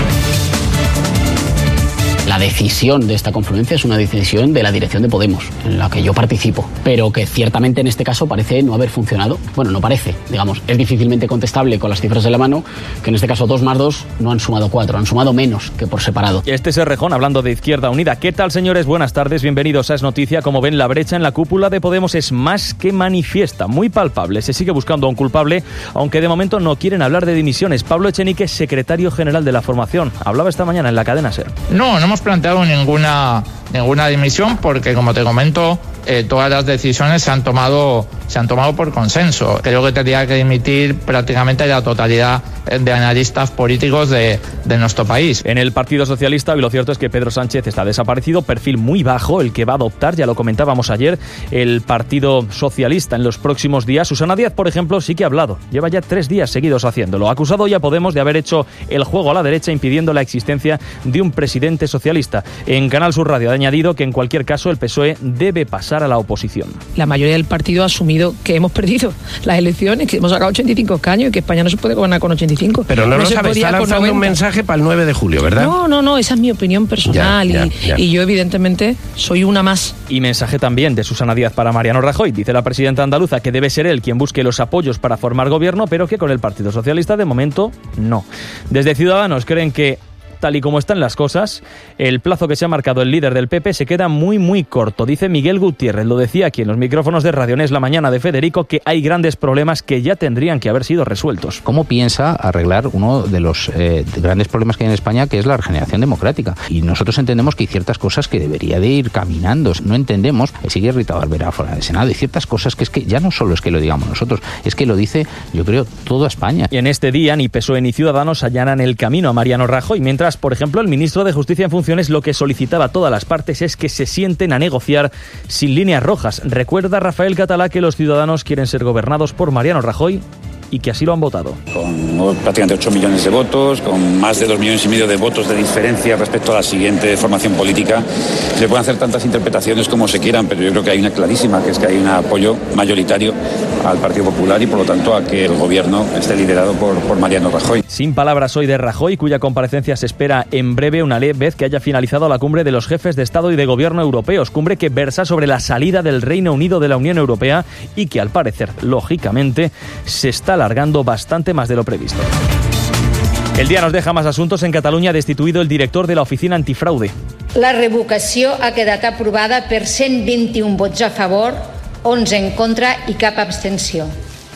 La decisión de esta confluencia es una decisión de la dirección de Podemos, en la que yo participo, pero que ciertamente en este caso parece no haber funcionado. Bueno, no parece, digamos, es difícilmente contestable con las cifras de la mano, que en este caso dos más dos no han sumado cuatro, han sumado menos que por separado. Este es Errejón hablando de Izquierda Unida. ¿Qué tal, señores? Buenas tardes, bienvenidos a Es Noticia. Como ven, la brecha en la cúpula de Podemos es más que manifiesta, muy palpable. Se sigue buscando a un culpable, aunque de momento no quieren hablar de dimisiones. Pablo Echenique, secretario general de la formación, hablaba esta mañana en la cadena SER. No, no hemos planteado ninguna ninguna dimisión porque, como te comento, eh, todas las decisiones se han tomado se han tomado por consenso. Creo que tendría que dimitir prácticamente la totalidad de analistas políticos de, de nuestro país. En el Partido Socialista, y lo cierto es que Pedro Sánchez está desaparecido, perfil muy bajo el que va a adoptar, ya lo comentábamos ayer, el Partido Socialista en los próximos días. Susana Díaz, por ejemplo, sí que ha hablado, lleva ya tres días seguidos haciéndolo. Acusado ya Podemos de haber hecho el juego a la derecha impidiendo la existencia de un presidente socialista. En Canal Sur Radio ha añadido que en cualquier caso el P S O E debe pasar a la oposición. La mayoría del partido ha asumido que hemos perdido las elecciones, que hemos sacado ochenta y cinco escaños y que España no se puede gobernar con ochenta y cinco. Pero no, no lo sabes, está lanzando un mensaje para el nueve de julio, ¿verdad? No, no, no, esa es mi opinión personal ya, ya, ya. Y, y yo evidentemente soy una más. Y mensaje también de Susana Díaz para Mariano Rajoy. Dice la presidenta andaluza que debe ser él quien busque los apoyos para formar gobierno, pero que con el Partido Socialista de momento no. Desde Ciudadanos creen que, tal y como están las cosas, el plazo que se ha marcado el líder del P P se queda muy muy corto. Dice Miguel Gutiérrez, lo decía aquí en los micrófonos de Radionés la mañana de Federico, que hay grandes problemas que ya tendrían que haber sido resueltos. ¿Cómo piensa arreglar uno de los eh, grandes problemas que hay en España, que es la regeneración democrática? Y nosotros entendemos que hay ciertas cosas que debería de ir caminando. No entendemos, sigue Rita Barberá fuera del Senado, y ciertas cosas que es que ya no solo es que lo digamos nosotros, es que lo dice, yo creo, toda España. Y en este día ni P S O E ni Ciudadanos allanan el camino a Mariano Rajoy, mientras, por ejemplo, el ministro de Justicia en funciones lo que solicitaba a todas las partes es que se sienten a negociar sin líneas rojas. Recuerda Rafael Catalá que los ciudadanos quieren ser gobernados por Mariano Rajoy y que así lo han votado. Con prácticamente ocho millones de votos, con más de dos millones y medio de votos de diferencia respecto a la siguiente formación política, se pueden hacer tantas interpretaciones como se quieran, pero yo creo que hay una clarísima, que es que hay un apoyo mayoritario al Partido Popular y por lo tanto a que el gobierno esté liderado por, por Mariano Rajoy. Sin palabras hoy de Rajoy, cuya comparecencia se espera en breve, una vez que haya finalizado la cumbre de los jefes de Estado y de Gobierno europeos, cumbre que versa sobre la salida del Reino Unido de la Unión Europea y que al parecer, lógicamente, se está alargando bastante más de lo previsto. El día nos deja más asuntos. En Catalunya ha destituido el director de la Oficina Antifraude. La revocació ha quedat aprovada per cent vint-i-un vots a favor, onze en contra i cap abstenció.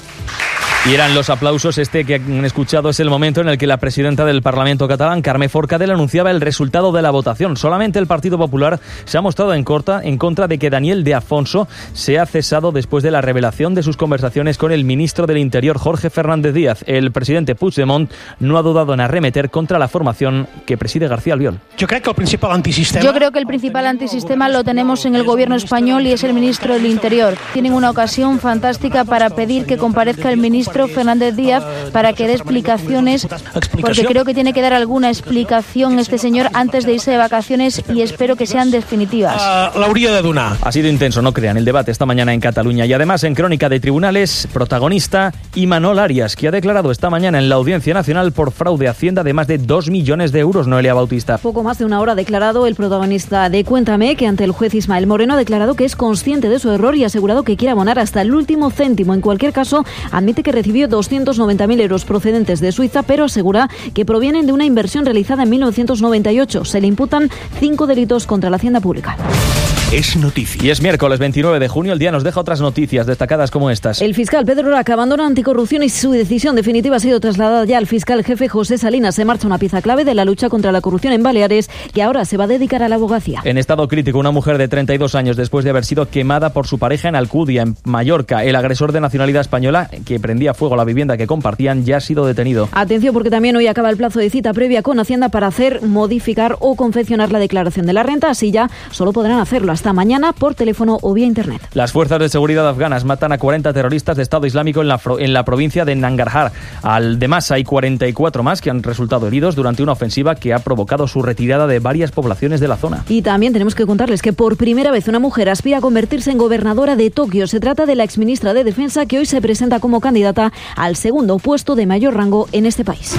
Y eran los aplausos. Este que han escuchado es el momento en el que la presidenta del Parlamento catalán, Carme Forcadell, anunciaba el resultado de la votación. Solamente el Partido Popular se ha mostrado en, corta, en contra de que Daniel de Afonso sea cesado después de la revelación de sus conversaciones con el ministro del Interior, Jorge Fernández Díaz. El presidente Puigdemont no ha dudado en arremeter contra la formación que preside García Albiol. Yo creo que el principal antisistema... Yo creo que el principal antisistema lo tenemos en el gobierno español y es el ministro del Interior. Tienen una ocasión fantástica para pedir que comparezca el ministro Fernández Díaz para que dé explicaciones, porque creo que tiene que dar alguna explicación este señor antes de irse de vacaciones y espero que sean definitivas. Uh, l'hauria de donar. Ha sido intenso, no crean, el debate esta mañana en Cataluña y además en Crónica de Tribunales, protagonista Imanol Arias, que ha declarado esta mañana en la Audiencia Nacional por fraude a Hacienda de más de dos millones de euros. Noelia Bautista. Poco más de una hora ha declarado el protagonista de Cuéntame, que ante el juez Ismael Moreno ha declarado que es consciente de su error y ha asegurado que quiere abonar hasta el último céntimo. En cualquier caso, admite que recibió doscientos noventa mil euros procedentes de Suiza, pero asegura que provienen de una inversión realizada en mil novecientos noventa y ocho. Se le imputan cinco delitos contra la hacienda pública. Es noticia. Y es miércoles veintinueve de junio, el día nos deja otras noticias destacadas como estas. El fiscal Pedro Raca abandona Anticorrupción y su decisión definitiva ha sido trasladada ya al fiscal jefe José Salinas. Se marcha una pieza clave de la lucha contra la corrupción en Baleares, que ahora se va a dedicar a la abogacía. En estado crítico, una mujer de treinta y dos años después de haber sido quemada por su pareja en Alcudia, en Mallorca. El agresor de nacionalidad española, que prendía fuego a la vivienda que compartían, ya ha sido detenido. Atención, porque también hoy acaba el plazo de cita previa con Hacienda para hacer, modificar o confeccionar la declaración de la renta. Así ya solo podrán hacerlo hasta mañana por teléfono o vía internet. Las fuerzas de seguridad afganas matan a cuarenta terroristas de Estado Islámico en la, en la provincia de Nangarhar. Además, hay cuarenta y cuatro más que han resultado heridos durante una ofensiva que ha provocado su retirada de varias poblaciones de la zona. Y también tenemos que contarles que por primera vez una mujer aspira a convertirse en gobernadora de Tokio. Se trata de la exministra de Defensa, que hoy se presenta como candidata al segundo puesto de mayor rango en este país.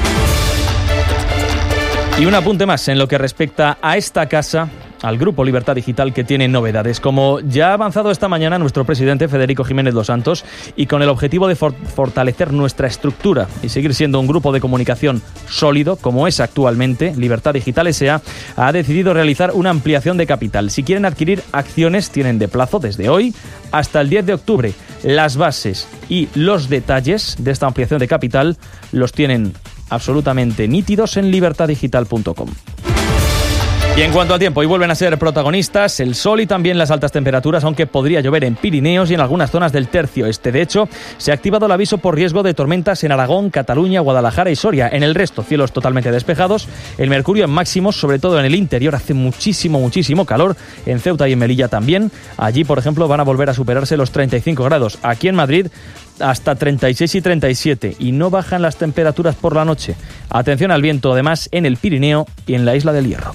Y un apunte más en lo que respecta a esta casa, al Grupo Libertad Digital, que tiene novedades. Como ya ha avanzado esta mañana nuestro presidente Federico Jiménez Dos Santos, y con el objetivo de for- fortalecer nuestra estructura y seguir siendo un grupo de comunicación sólido, como es actualmente, Libertad Digital S A ha decidido realizar una ampliación de capital. Si quieren adquirir acciones, tienen de plazo desde hoy hasta el diez de octubre. Las bases y los detalles de esta ampliación de capital los tienen absolutamente nítidos en libertad digital punto com. Y en cuanto al tiempo, hoy vuelven a ser protagonistas el sol y también las altas temperaturas, aunque podría llover en Pirineos y en algunas zonas del tercio este. De hecho, se ha activado el aviso por riesgo de tormentas en Aragón, Cataluña, Guadalajara y Soria. En el resto, cielos totalmente despejados. El mercurio en máximos, sobre todo en el interior, hace muchísimo, muchísimo calor. En Ceuta y en Melilla también. Allí, por ejemplo, van a volver a superarse los treinta y cinco grados. Aquí en Madrid, hasta treinta y seis y treinta y siete, y no bajan las temperaturas por la noche. Atención al viento, además, en el Pirineo y en la Isla del Hierro.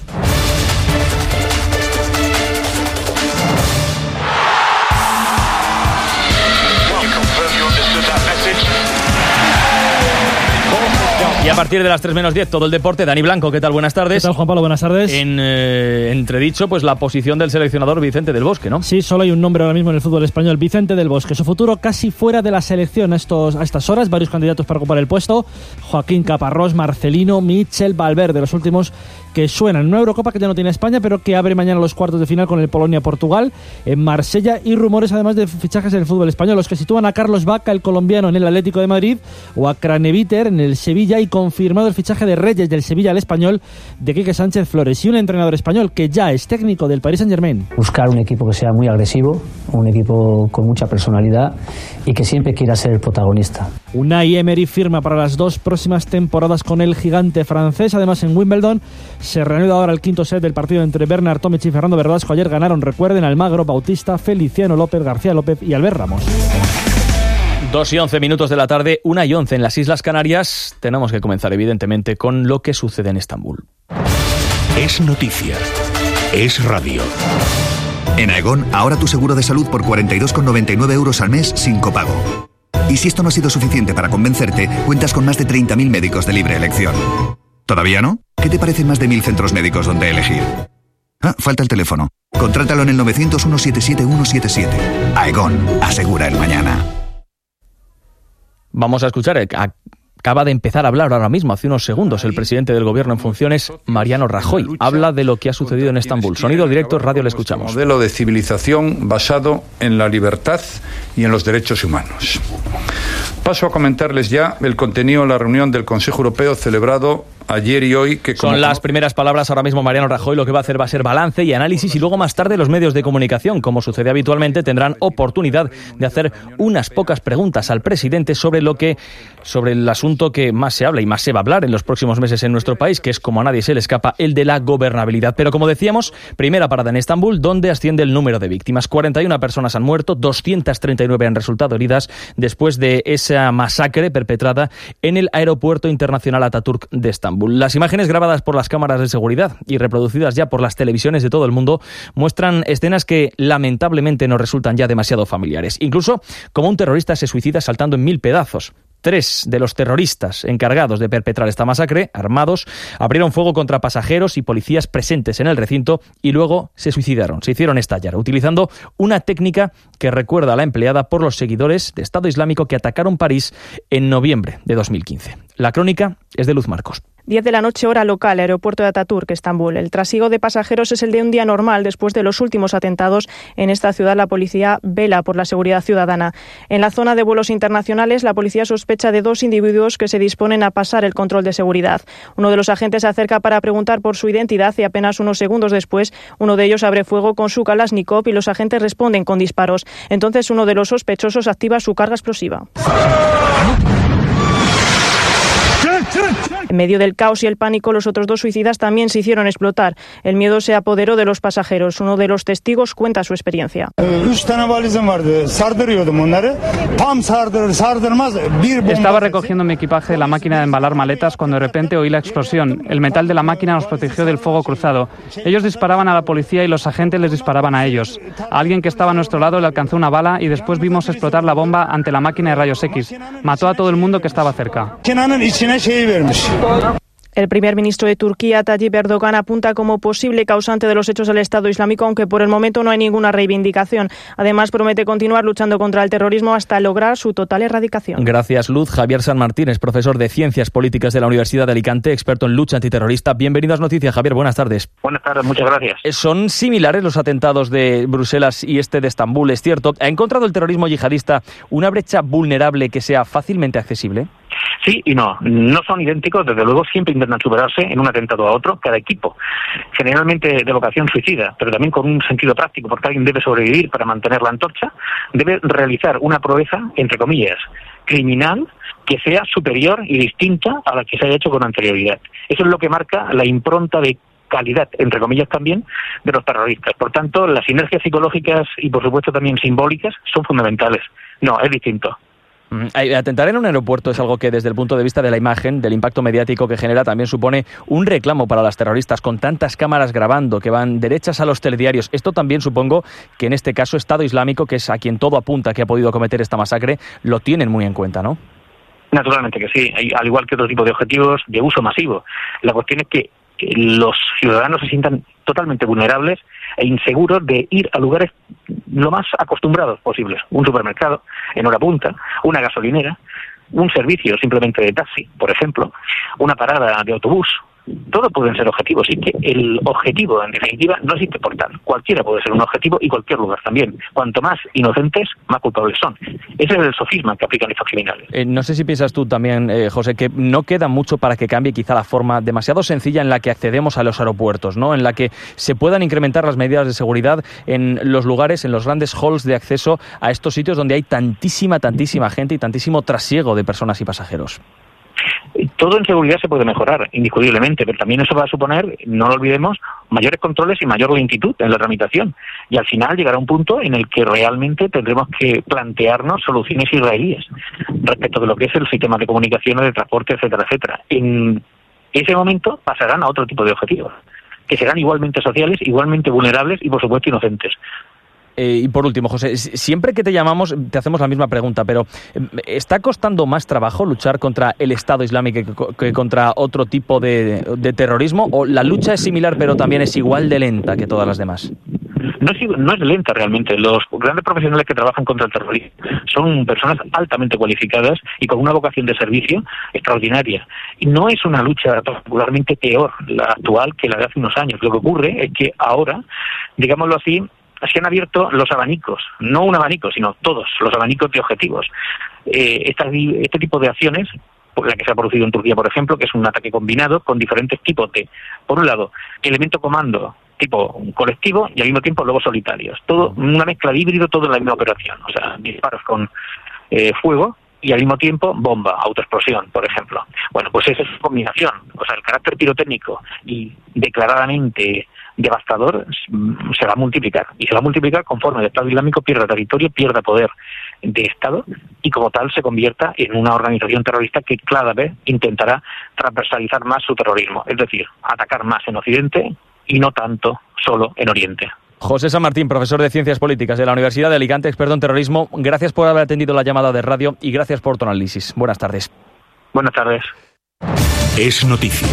Y a partir de las tres menos diez, todo el deporte. Dani Blanco, ¿qué tal? Buenas tardes. ¿Qué tal, Juan Pablo? Buenas tardes. En eh, entredicho, pues la posición del seleccionador Vicente del Bosque, ¿no? Sí, solo hay un nombre ahora mismo en el fútbol español, Vicente del Bosque. Su futuro casi fuera de la selección a, estos, a estas horas. Varios candidatos para ocupar el puesto. Joaquín Caparrós, Marcelino, Michel Valverde, los últimos que suenan. Una Eurocopa que ya no tiene España, pero que abre mañana los cuartos de final con el Polonia-Portugal en Marsella, y rumores además de fichajes en el fútbol español, los que sitúan a Carlos Vaca, el colombiano, en el Atlético de Madrid, o a Craneviter en el Sevilla, y confirmado el fichaje de Reyes del Sevilla al Español de Quique Sánchez Flores, y un entrenador español que ya es técnico del Paris Saint-Germain. Buscar un equipo que sea muy agresivo, un equipo con mucha personalidad y que siempre quiera ser el protagonista. Unai Emery firma para las dos próximas temporadas con el gigante francés. Además, en Wimbledon se reanuda ahora el quinto set del partido entre Bernard Tomic y Fernando Verdasco. Ayer ganaron, recuerden, Almagro, Bautista, Feliciano López, García López y Albert Ramos. Dos y once minutos de la tarde, una y once en las Islas Canarias. Tenemos que comenzar, evidentemente, con lo que sucede en Estambul. Es noticia. Es radio. En Aegon, ahora tu seguro de salud por cuarenta y dos con noventa y nueve euros al mes sin copago. Y si esto no ha sido suficiente para convencerte, cuentas con más de treinta mil médicos de libre elección. ¿Todavía no? ¿Qué te parecen más de mil centros médicos donde elegir? Ah, falta el teléfono. Contrátalo en el novecientos uno siete siete uno siete siete. Aegon, asegura el mañana. Vamos a escuchar, acaba de empezar a hablar ahora mismo, hace unos segundos, el presidente del gobierno en funciones, Mariano Rajoy. Habla de lo que ha sucedido en Estambul. Sonido directo, radio, le escuchamos. Un modelo de civilización basado en la libertad y en los derechos humanos. Paso a comentarles ya el contenido de la reunión del Consejo Europeo celebrado ayer y hoy. Que como Son las primeras palabras ahora mismo. Mariano Rajoy lo que va a hacer va a ser balance y análisis, y luego más tarde los medios de comunicación, como sucede habitualmente, tendrán oportunidad de hacer unas pocas preguntas al presidente sobre lo que, sobre el asunto que más se habla y más se va a hablar en los próximos meses en nuestro país, que es, como a nadie se le escapa, el de la gobernabilidad. Pero como decíamos, primera parada en Estambul, donde asciende el número de víctimas. cuarenta y una personas han muerto, doscientas treinta y nueve han resultado heridas después de esa masacre perpetrada en el aeropuerto internacional Ataturk de Estambul. Las imágenes grabadas por las cámaras de seguridad y reproducidas ya por las televisiones de todo el mundo muestran escenas que lamentablemente nos resultan ya demasiado familiares. Incluso como un terrorista se suicida saltando en mil pedazos. Tres de los terroristas encargados de perpetrar esta masacre, armados, abrieron fuego contra pasajeros y policías presentes en el recinto y luego se suicidaron, se hicieron estallar, utilizando una técnica que recuerda a la empleada por los seguidores de Estado Islámico que atacaron París en noviembre de dos mil quince. La crónica es de Luz Marcos. diez de la noche, hora local, aeropuerto de Ataturk, Estambul. El trasiego de pasajeros es el de un día normal después de los últimos atentados en esta ciudad. La policía vela por la seguridad ciudadana. En la zona de vuelos internacionales, la policía sospecha de dos individuos que se disponen a pasar el control de seguridad. Uno de los agentes se acerca para preguntar por su identidad y apenas unos segundos después, uno de ellos abre fuego con su Kalashnikov y los agentes responden con disparos. Entonces, uno de los sospechosos activa su carga explosiva. En medio del caos y el pánico, los otros dos suicidas también se hicieron explotar. El miedo se apoderó de los pasajeros. Uno de los testigos cuenta su experiencia. Estaba recogiendo mi equipaje de la máquina de embalar maletas cuando de repente oí la explosión. El metal de la máquina nos protegió del fuego cruzado. Ellos disparaban a la policía y los agentes les disparaban a ellos. A alguien que estaba a nuestro lado le alcanzó una bala y después vimos explotar la bomba ante la máquina de rayos X. Mató a todo el mundo que estaba cerca. El primer ministro de Turquía, Tayyip Erdogan, apunta como posible causante de los hechos al Estado Islámico, aunque por el momento no hay ninguna reivindicación. Además, promete continuar luchando contra el terrorismo hasta lograr su total erradicación. Gracias, Luz. Javier San Martín es profesor de Ciencias Políticas de la Universidad de Alicante, experto en lucha antiterrorista. Bienvenido a Noticias, Javier. Buenas tardes. Buenas tardes, muchas gracias. ¿Son similares los atentados de Bruselas y este de Estambul? Es cierto. ¿Ha encontrado el terrorismo yihadista una brecha vulnerable que sea fácilmente accesible? Sí y no, no son idénticos, desde luego siempre intentan superarse en un atentado a otro, cada equipo, generalmente de vocación suicida, pero también con un sentido práctico, porque alguien debe sobrevivir para mantener la antorcha, debe realizar una proeza, entre comillas, criminal, que sea superior y distinta a la que se haya hecho con anterioridad. Eso es lo que marca la impronta de calidad, entre comillas también, de los terroristas. Por tanto, las sinergias psicológicas y por supuesto también simbólicas son fundamentales. No, es distinto. Atentar en un aeropuerto es algo que desde el punto de vista de la imagen, del impacto mediático que genera, también supone un reclamo para las terroristas, con tantas cámaras grabando que van derechas a los telediarios. Esto también supongo que en este caso Estado Islámico, que es a quien todo apunta que ha podido cometer esta masacre, lo tienen muy en cuenta, ¿no? Naturalmente que sí, al igual que otro tipo de objetivos de uso masivo. La cuestión es que los ciudadanos se sientan totalmente vulnerables e inseguros de ir a lugares lo más acostumbrados posibles. Un supermercado en hora punta, una gasolinera, un servicio simplemente de taxi, por ejemplo, una parada de autobús. Todos pueden ser objetivos, y que el objetivo, en definitiva, no existe por tal. Cualquiera puede ser un objetivo y cualquier lugar también. Cuanto más inocentes, más culpables son. Ese es el sofisma que aplican estos criminales. Eh, no sé si piensas tú también, eh, José, que no queda mucho para que cambie quizá la forma demasiado sencilla en la que accedemos a los aeropuertos, ¿no? En la que se puedan incrementar las medidas de seguridad en los lugares, en los grandes halls de acceso a estos sitios donde hay tantísima, tantísima gente y tantísimo trasiego de personas y pasajeros. Todo en seguridad se puede mejorar, indiscutiblemente, pero también eso va a suponer, no lo olvidemos, mayores controles y mayor lentitud en la tramitación. Y al final llegará un punto en el que realmente tendremos que plantearnos soluciones israelíes respecto de lo que es el sistema de comunicaciones, de transporte, etcétera, etcétera. En ese momento pasarán a otro tipo de objetivos, que serán igualmente sociales, igualmente vulnerables y, por supuesto, inocentes. Eh, y por último, José, siempre que te llamamos te hacemos la misma pregunta, pero ¿está costando más trabajo luchar contra el Estado Islámico que, que contra otro tipo de, de terrorismo? ¿O la lucha es similar pero también es igual de lenta que todas las demás? No es, no es lenta realmente. Los grandes profesionales que trabajan contra el terrorismo son personas altamente cualificadas y con una vocación de servicio extraordinaria. Y no es una lucha particularmente peor la actual que la de hace unos años. Lo que ocurre es que ahora, digámoslo así, se han abierto los abanicos, no un abanico, sino todos los abanicos de objetivos. Eh, esta, este tipo de acciones, la que se ha producido en Turquía, por ejemplo, que es un ataque combinado con diferentes tipos de, por un lado, elemento comando tipo colectivo y al mismo tiempo luego solitarios. Todo, una mezcla de híbrido, todo en la misma operación. O sea, disparos con eh, fuego y al mismo tiempo bomba, autoexplosión, por ejemplo. Bueno, pues esa es su combinación. O sea, el carácter pirotécnico y declaradamente devastador se va a multiplicar. Y se va a multiplicar conforme el Estado Islámico pierda territorio, pierda poder de Estado y como tal se convierta en una organización terrorista que cada vez intentará transversalizar más su terrorismo. Es decir, atacar más en Occidente y no tanto solo en Oriente. José San Martín, profesor de Ciencias Políticas de la Universidad de Alicante, experto en terrorismo, gracias por haber atendido la llamada de radio y gracias por tu análisis. Buenas tardes. Buenas tardes. Es noticia.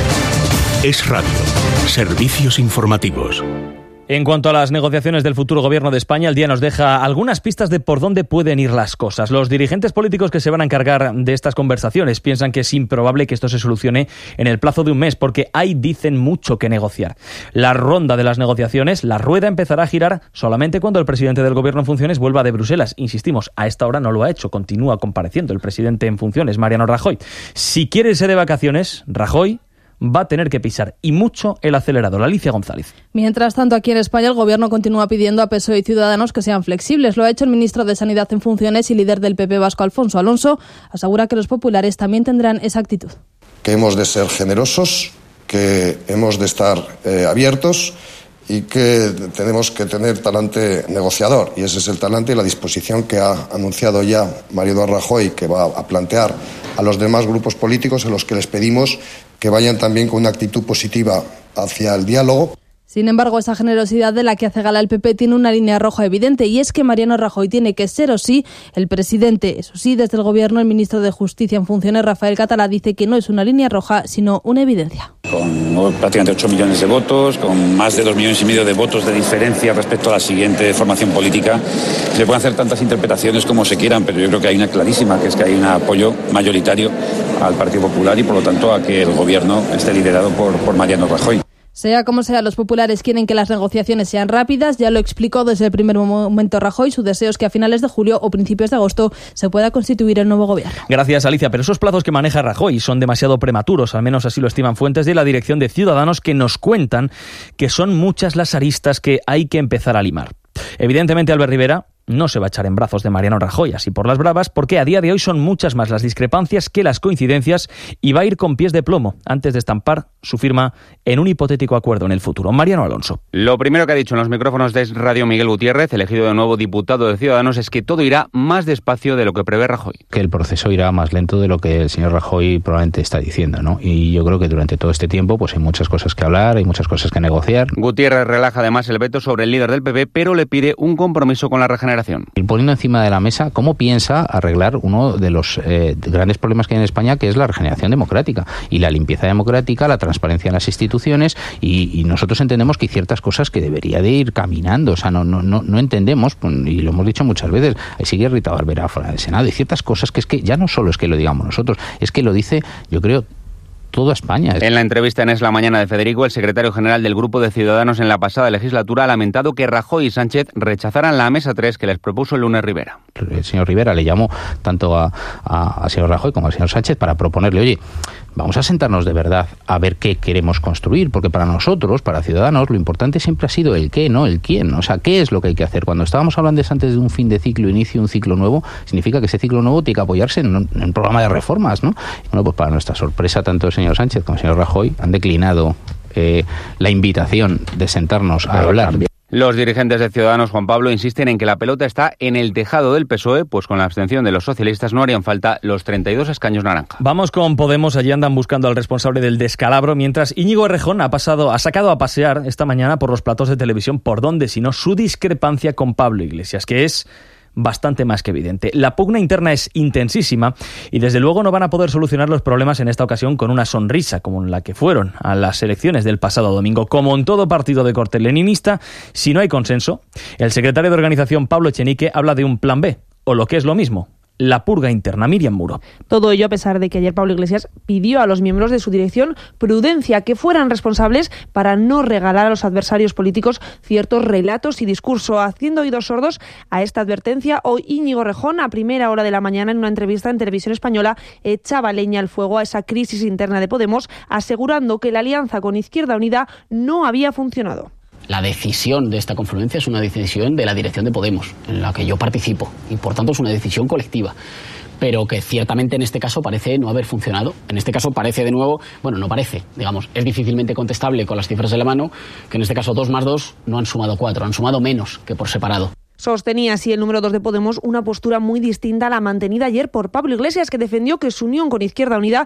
Es radio. Servicios informativos. En cuanto a las negociaciones del futuro gobierno de España, el día nos deja algunas pistas de por dónde pueden ir las cosas. Los dirigentes políticos que se van a encargar de estas conversaciones piensan que es improbable que esto se solucione en el plazo de un mes, porque hay, dicen, mucho que negociar. La ronda de las negociaciones, la rueda empezará a girar solamente cuando el presidente del gobierno en funciones vuelva de Bruselas. Insistimos, a esta hora no lo ha hecho, continúa compareciendo el presidente en funciones, Mariano Rajoy. Si quiere irse de vacaciones, Rajoy va a tener que pisar, y mucho, el acelerador. Alicia González. Mientras tanto, aquí en España el Gobierno continúa pidiendo a P S O E y Ciudadanos que sean flexibles. Lo ha hecho el ministro de Sanidad en funciones y líder del P P vasco, Alfonso Alonso. Asegura que los populares también tendrán esa actitud. Que hemos de ser generosos, que hemos de estar eh, abiertos y que tenemos que tener talante negociador. Y ese es el talante y la disposición que ha anunciado ya Mariano Rajoy, que va a plantear a los demás grupos políticos, a los que les pedimos que vayan también con una actitud positiva hacia el diálogo. Sin embargo, esa generosidad de la que hace gala el P P tiene una línea roja evidente, y es que Mariano Rajoy tiene que ser o sí el presidente. Eso sí, desde el Gobierno, el ministro de Justicia en funciones, Rafael Catalá, dice que no es una línea roja, sino una evidencia. Con prácticamente ocho millones de votos, con más de dos millones y medio de votos de diferencia respecto a la siguiente formación política, se pueden hacer tantas interpretaciones como se quieran, pero yo creo que hay una clarísima, que es que hay un apoyo mayoritario al Partido Popular y, por lo tanto, a que el Gobierno esté liderado por, por Mariano Rajoy. Sea como sea, los populares quieren que las negociaciones sean rápidas. Ya lo explicó desde el primer momento Rajoy. Su deseo es que a finales de julio o principios de agosto se pueda constituir el nuevo gobierno. Gracias, Alicia. Pero esos plazos que maneja Rajoy son demasiado prematuros. Al menos así lo estiman fuentes de la dirección de Ciudadanos, que nos cuentan que son muchas las aristas que hay que empezar a limar. Evidentemente, Albert Rivera no se va a echar en brazos de Mariano Rajoy así por las bravas, porque a día de hoy son muchas más las discrepancias que las coincidencias, y va a ir con pies de plomo antes de estampar su firma en un hipotético acuerdo en el futuro. Mariano Alonso. Lo primero que ha dicho en los micrófonos de Radio Miguel Gutiérrez, elegido de nuevo diputado de Ciudadanos, es que todo irá más despacio de lo que prevé Rajoy. Que el proceso irá más lento de lo que el señor Rajoy probablemente está diciendo, ¿no? Y yo creo que durante todo este tiempo pues hay muchas cosas que hablar, hay muchas cosas que negociar. Gutiérrez relaja además el veto sobre el líder del P P, pero le pide un compromiso con la regeneración. Y poniendo encima de la mesa cómo piensa arreglar uno de los eh, grandes problemas que hay en España, que es la regeneración democrática y la limpieza democrática, la transparencia en las instituciones, y, y nosotros entendemos que hay ciertas cosas que debería de ir caminando. O sea, no, no, no, no entendemos, y lo hemos dicho muchas veces, ahí sigue Rita Barberá fuera del Senado, y ciertas cosas que es que ya no solo es que lo digamos nosotros, es que lo dice, yo creo, toda España. En la entrevista en Es la Mañana de Federico, el secretario general del Grupo de Ciudadanos en la pasada legislatura ha lamentado que Rajoy y Sánchez rechazaran la mesa tres que les propuso el lunes Rivera. El señor Rivera le llamó tanto a, a, a señor Rajoy como al señor Sánchez para proponerle, oye, vamos a sentarnos de verdad a ver qué queremos construir, porque para nosotros, para Ciudadanos, lo importante siempre ha sido el qué, no el quién. O sea, ¿qué es lo que hay que hacer? Cuando estábamos hablando antes de un fin de ciclo, inicio de un ciclo nuevo, significa que ese ciclo nuevo tiene que apoyarse en un, en un programa de reformas, ¿no? Y bueno, pues para nuestra sorpresa, tanto el señor Sánchez como el señor Rajoy han declinado eh, la invitación de sentarnos a hablar. Los dirigentes de Ciudadanos, Juan Pablo, insisten en que la pelota está en el tejado del P S O E, pues con la abstención de los socialistas no harían falta los treinta y dos escaños naranja. Vamos con Podemos. Allí andan buscando al responsable del descalabro, mientras Íñigo Errejón ha pasado, ha sacado a pasear esta mañana por los platos de televisión por donde, sino su discrepancia con Pablo Iglesias, que es bastante más que evidente. La pugna interna es intensísima y desde luego no van a poder solucionar los problemas en esta ocasión con una sonrisa como la que fueron a las elecciones del pasado domingo. Como en todo partido de corte leninista, si no hay consenso, el secretario de organización Pablo Echenique habla de un plan B, o lo que es lo mismo, la purga interna. Miriam Muro. Todo ello a pesar de que ayer Pablo Iglesias pidió a los miembros de su dirección prudencia, que fueran responsables para no regalar a los adversarios políticos ciertos relatos y discurso. Haciendo oídos sordos a esta advertencia, hoy Íñigo Errejón, a primera hora de la mañana en una entrevista en Televisión Española, echaba leña al fuego a esa crisis interna de Podemos, asegurando que la alianza con Izquierda Unida no había funcionado. La decisión de esta confluencia es una decisión de la dirección de Podemos, en la que yo participo, y por tanto es una decisión colectiva, pero que ciertamente en este caso parece no haber funcionado. En este caso parece de nuevo, bueno, no parece, digamos, es difícilmente contestable con las cifras de la mano, que en este caso dos más dos no han sumado cuatro, han sumado menos que por separado. Sostenía así el número dos de Podemos una postura muy distinta a la mantenida ayer por Pablo Iglesias, que defendió que su unión con Izquierda Unida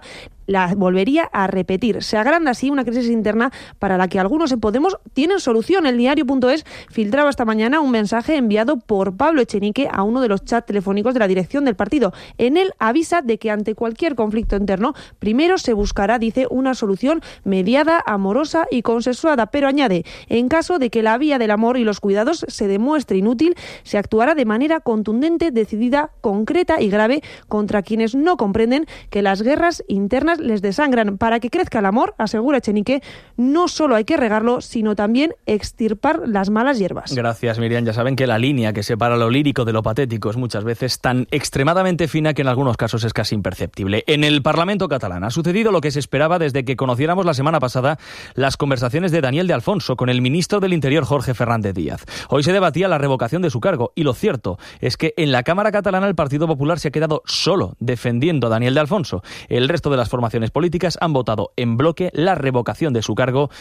la volvería a repetir. Se agranda así una crisis interna para la que algunos en Podemos tienen solución. El diario punto es filtraba esta mañana un mensaje enviado por Pablo Echenique a uno de los chats telefónicos de la dirección del partido. En él avisa de que ante cualquier conflicto interno, primero se buscará, dice, una solución mediada, amorosa y consensuada, pero añade, en caso de que la vía del amor y los cuidados se demuestre inútil, se actuará de manera contundente, decidida, concreta y grave contra quienes no comprenden que las guerras internas les desangran. Para que crezca el amor, asegura Echenique, no solo hay que regarlo, sino también extirpar las malas hierbas. Gracias, Miriam. Ya saben que la línea que separa lo lírico de lo patético es muchas veces tan extremadamente fina que en algunos casos es casi imperceptible. En el Parlamento catalán ha sucedido lo que se esperaba desde que conociéramos la semana pasada las conversaciones de Daniel de Alfonso con el ministro del Interior, Jorge Fernández Díaz. Hoy se debatía la revocación de su cargo y lo cierto es que en la Cámara catalana el Partido Popular se ha quedado solo defendiendo a Daniel de Alfonso. El resto de las formaciones políticas han votado en bloque la revocación de su cargo